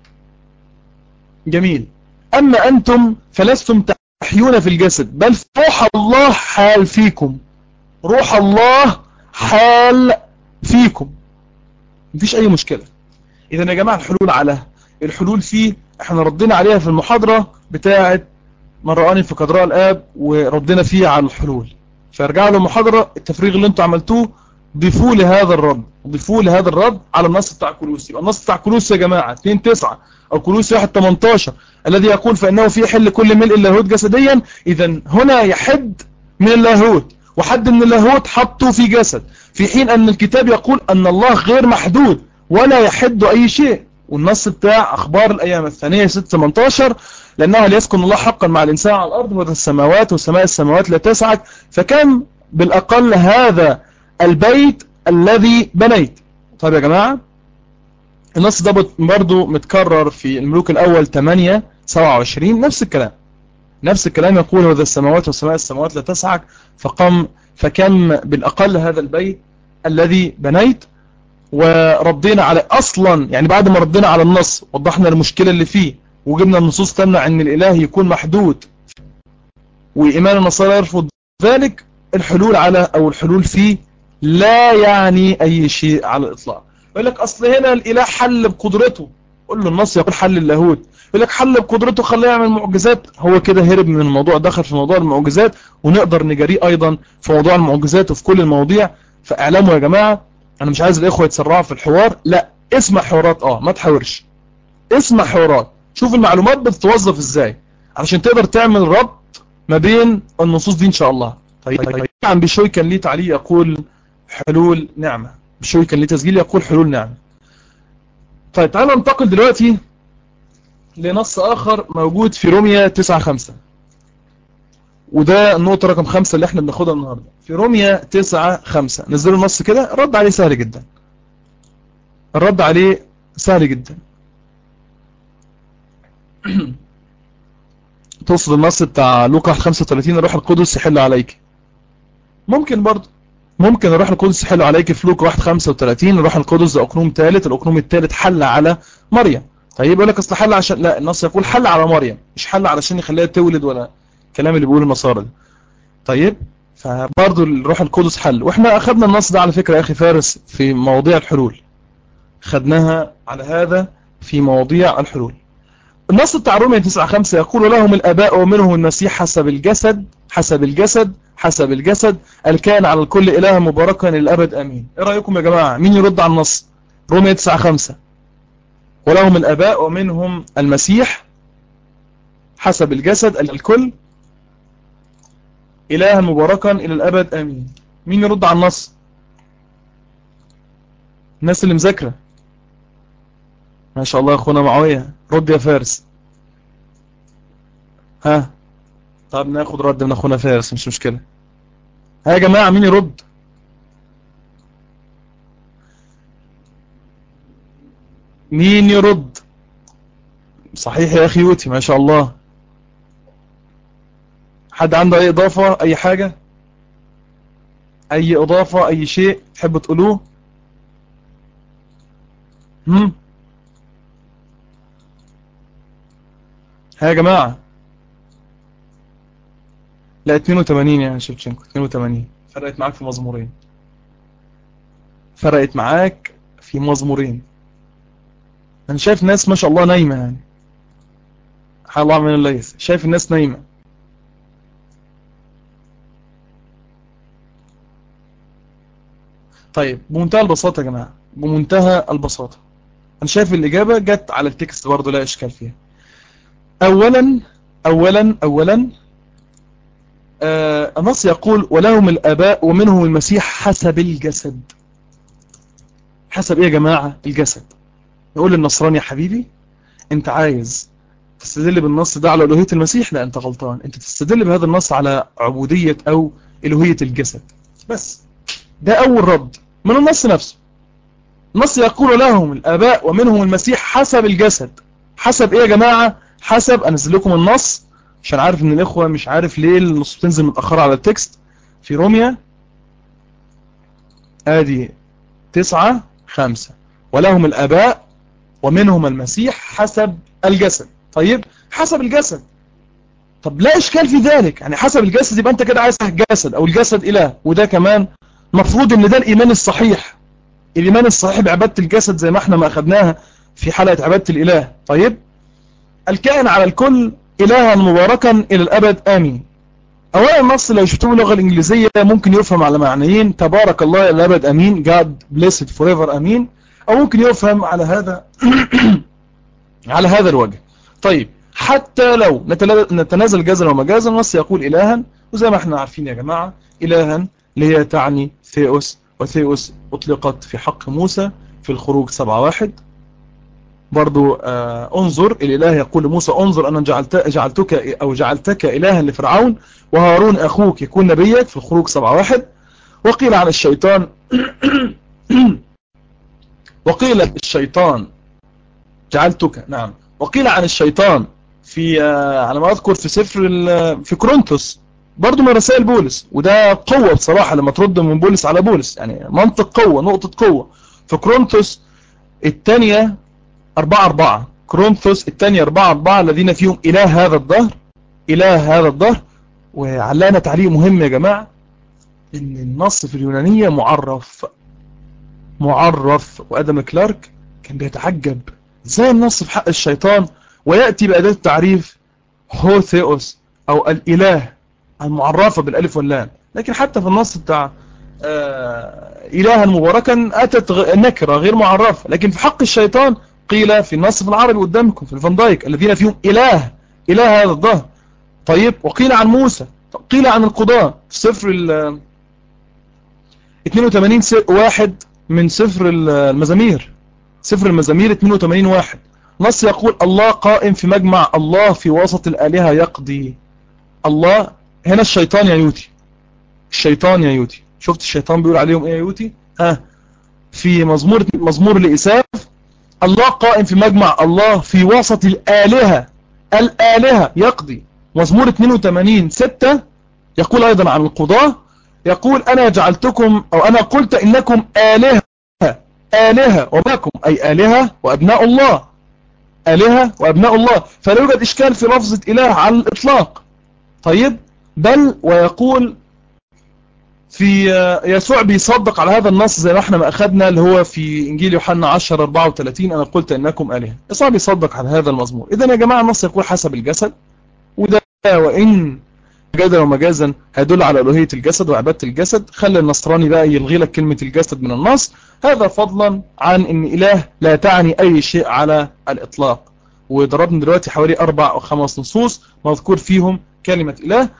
جميل. أما أنتم فلستم تحيون في الجسد بل روح الله حال فيكم. روح الله حال فيكم. مفيش أي مشكلة. إذا يا جماعة الحلول على الحلول فيه احنا ردينا عليها في المحاضرة بتاعة من رآني في قدراء الآب، وردينا فيها على الحلول. فارجعوا للمحاضرة التفريغ اللي انتوا عملتوه ضيفوا لهذا الرد، ضيفوا لهذا الرد على النص بتاع كولوسي. النص بتاع كولوسي يا جماعة 2:9 أو كولوسي 1:18 الذي يقول فإنه في حل كل ملء اللاهوت جسديا. إذا هنا يحد من اللاهوت، وحد من اللاهوت حطه في جسد، في حين أن الكتاب يقول أن الله غير محدود ولا يحد أي شيء. والنص بتاع أخبار الأيام الثانية 6:18 لأنه ليسكن الله حقا مع الإنسان على الأرض وذا السماوات وسماء السماوات لا تسعك فكم بالأقل هذا البيت الذي بنيت. طيب يا جماعة النص ده برضو متكرر في الملوك الأول 8:27. نفس الكلام يقول وذا السماوات وسماء السماوات لا تسعك فكم بالأقل هذا البيت الذي بنيت. وردينا على أصلا يعني بعد ما ردينا على النص وضحنا المشكلة اللي فيه وجبنا النصوص تمنع أن الإله يكون محدود وإيمان النصارى يرفض ذلك. الحلول على أو الحلول فيه لا يعني أي شيء على الإطلاق. يقول لك أصل هنا الإله حل بقدرته. قل له النص يقول حل اللاهوت. يقول لك حل بقدرته خليه يعمل معجزات. هو كده هرب من الموضوع، دخل في موضوع المعجزات ونقدر نجريه أيضا في موضوع المعجزات وفي كل المواضيع. فاعلموا يا جماعة أنا مش عايز الإخوة يتسرعوا في الحوار، لا اسمع حوارات ما تحاورش. اسمع حوارات، شوف المعلومات بتتوظف ازاي علشان تقدر تعمل ربط ما بين النصوص دي ان شاء الله. طيب عن بشوي كان ليه تعليق يقول حلول نعمة. بشوي كان ليه تسجيل يقول حلول نعمة. طيب تعالوا ننتقل دلوقتي لنص آخر موجود في رومية 9:5 وده النقطة رقم 5 اللي احنا بناخدها النهاردة. في رومية 9:5 نزلوا النص كده. الرد عليه سهل جدا. الرد عليه سهل جدا. توصل النص بتاع لوقا 35 الروح القدس يحل عليك. ممكن برضه ممكن الروح القدس يحل عليك في لوقا 1:35 الروح القدس ده أقنوم ثالث. الأقنوم الثالث حل على مريم. طيب يقول لك اصل حل عشان لا، النص يقول حل على مريم مش حل علشان يخليها تولد ولا الكلام اللي بيقوله النصارى ده. طيب فبرضه الروح القدس حل. واحنا اخذنا النص ده على فكرة يا اخي فارس في مواضيع الحلول، خدناها على هذا في مواضيع الحلول. النص بتاع رومية 9:5 يقول لهم الآباء ومنهم المسيح حسب الجسد الكائن على الكل إله مباركا للأبد آمين. ايه رأيكم يا جماعة؟ مين يرد على النص؟ رومية 9:5 ولهم الآباء ومنهم المسيح حسب الجسد الكل إله مباركا إلى الأبد آمين. مين يرد على النص؟ الناس اللي مذاكرة ما شاء الله. اخونا معاوية رد يا فارس. ها طب ناخد رد من اخونا فارس مش مشكلة. ها يا جماعة مين يرد؟ مين يرد؟ صحيح يا اخي يوتي ما شاء الله. حد عنده اي اضافة اي حاجة اي اضافة اي شيء تحبوا تقولوه؟ هم ها يا جماعة. لا 82 يا شيفتشنكو 82. فرقت معاك في مزمورين. فرقت معاك في مزمورين. انا شايف ناس ما شاء الله نايمة يعني. حال الله من الليث شايف الناس نايمة. طيب بمنتهى البساطة يا جماعة بمنتهى البساطة انا شايف الاجابة جت على التكست برضو لا اشكال فيها. اولا اولا النص يقول ولهم الاباء ومنهم المسيح حسب الجسد. حسب ايه يا جماعة؟ الجسد. يقول للنصراني يا حبيبي انت عايز تستدل بالنص ده على الوهية المسيح؟ لا انت غلطان. انت تستدل بهذا النص على عبودية او الوهية الجسد بس. ده اول رد من النص نفسه. النص يقول لهم الاباء ومنهم المسيح حسب الجسد. حسب ايه يا جماعة؟ حسب انزل لكم النص عشان عارف ان الاخوة مش عارف ليه النص بتنزل متأخرة على التكست. في روميا ادي 9:5 ولهم الاباء ومنهم المسيح حسب الجسد. طيب حسب الجسد طب لا اشكال في ذلك. يعني حسب الجسد يبقى انت كده عايز جسد او الجسد اله. وده كمان مفروض ان ده الايمان الصحيح. الايمان الصحيح بعبادة الجسد زي ما احنا ما اخدناها في حلقة عبادة الاله. طيب الكائن على الكل الها مباركا الى الابد امين. اولا النص لو شفتوه باللغة الانجليزية ممكن يفهم على معنيين تبارك الله الى الابد امين God blessed forever امين. او ممكن يفهم على هذا على هذا الوجه. طيب حتى لو نتنازل جزلا ومجازا النص يقول إلها. وزي ما احنا عارفين يا جماعة إلها اللي هي تعني ثيوس. وثيوس أطلقت في حق موسى في الخروج 7:1. برضو انظر الإله يقول لموسى انظر أنا جعلتك إلها لفرعون وهارون أخوك يكون نبيك في الخروج 7:1. وقيل عن الشيطان وقيل الشيطان جعلتك نعم. وقيل عن الشيطان في على ما أذكر في سفر في كورنثوس برضو من رسائل بولس. وده قوة بصراحة لما ترد من بولس على بولس يعني منطق قوة نقطة قوة. في كورنثوس الثانية 4:4 كورنثوس الثانية 4:4 الذين فيهم إله هذا الدهر. إله هذا الدهر. وعلقنا تعليق مهم يا جماعة إن النص في اليونانية معرف. وآدم كلارك كان بيتعجب زي النص في حق الشيطان ويأتي بأداة التعريف هو ثيوس أو الإله المعرفة بالألف واللام. لكن حتى في النص بتاع إلها مباركا أتت نكرة غير معرفة. لكن في حق الشيطان قيل في النص في العربي قدامكم في الفان دايك الذين فيهم إله هذا الظهر. طيب وقيل عن موسى. قيل عن القضاء في سفر 82:1 من سفر المزامير. سفر المزامير 82:1 نص يقول الله قائم في مجمع الله في وسط الآلهة يقضي. الله هنا الشيطان يا يوتي. الشيطان يا يوتي شفت الشيطان بيقول عليهم ايه يا يوتي؟ في مزمور لإساف الله قائم في مجمع الله في وسط الآلهة يقضي. مزمور 82:6 يقول أيضا عن القضاة يقول أنا جعلتكم أو أنا قلت إنكم آلهة وماكم أي آلهة وأبناء الله. آلهة وأبناء الله. فلا يوجد إشكال في لفظة إله على الإطلاق. طيب بل ويقول في يسوع بيصدق على هذا النص زي ما احنا ما أخذنا اللي هو في إنجيل يوحنا 10:34 أنا قلت إنكم آلهة. يسوع بيصدق على هذا المزمور. إذن يا جماعة النص يقول حسب الجسد. وده وإن جدلا ومجازا هيدل على ألوهية الجسد وعبادة الجسد. خلي النصراني بقى يلغي لك كلمة الجسد من النص. هذا فضلا عن ان إله لا تعني أي شيء على الإطلاق. وضربنا دلوقتي حوالي 4 أو 5 نصوص مذكور فيهم كلمة إله.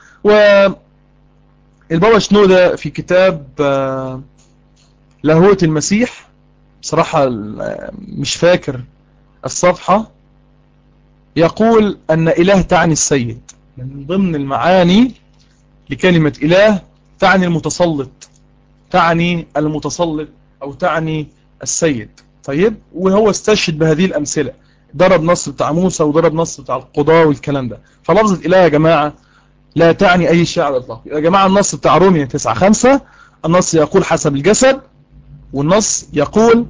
والبابا شنودة في كتاب لاهوت المسيح بصراحة مش فاكر الصفحة، يقول أن إله تعني السيد. من ضمن المعاني لكلمة إله تعني المتسلط، تعني المتسلط أو تعني السيد. طيب، وهو استشهد بهذه الأمثلة، ضرب نص بتاع موسى وضرب نص بتاع القضاء والكلام ده. فلفظة إله يا جماعة لا تعني أي شيء على الإطلاق. يا جماعة النص بتاع رومية 9:5 النص يقول حسب الجسد، والنص يقول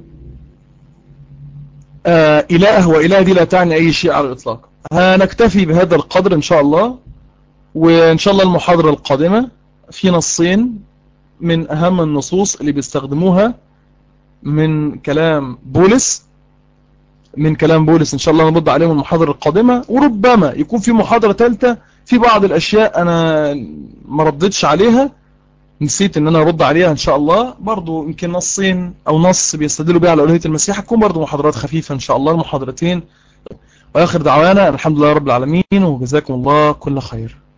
إله، وإله دي لا تعني أي شيء على الإطلاق. هنكتفي بهذا القدر إن شاء الله، وإن شاء الله المحاضرة القادمة في نصين من أهم النصوص اللي بيستخدموها من كلام بولس، إن شاء الله نرد عليهم المحاضرة القادمة. وربما يكون في محاضرة ثالثة في بعض الأشياء أنا ما ردتش عليها، نسيت ان انا ارد عليها. ان شاء الله برضو يمكن نصين او نص بيستدلوا بيه على ألوهية المسيح، هتكون برضو محاضرات خفيفة ان شاء الله، المحاضرتين. واخر دعوانا الحمد لله رب العالمين، وجزاكم الله كل خير.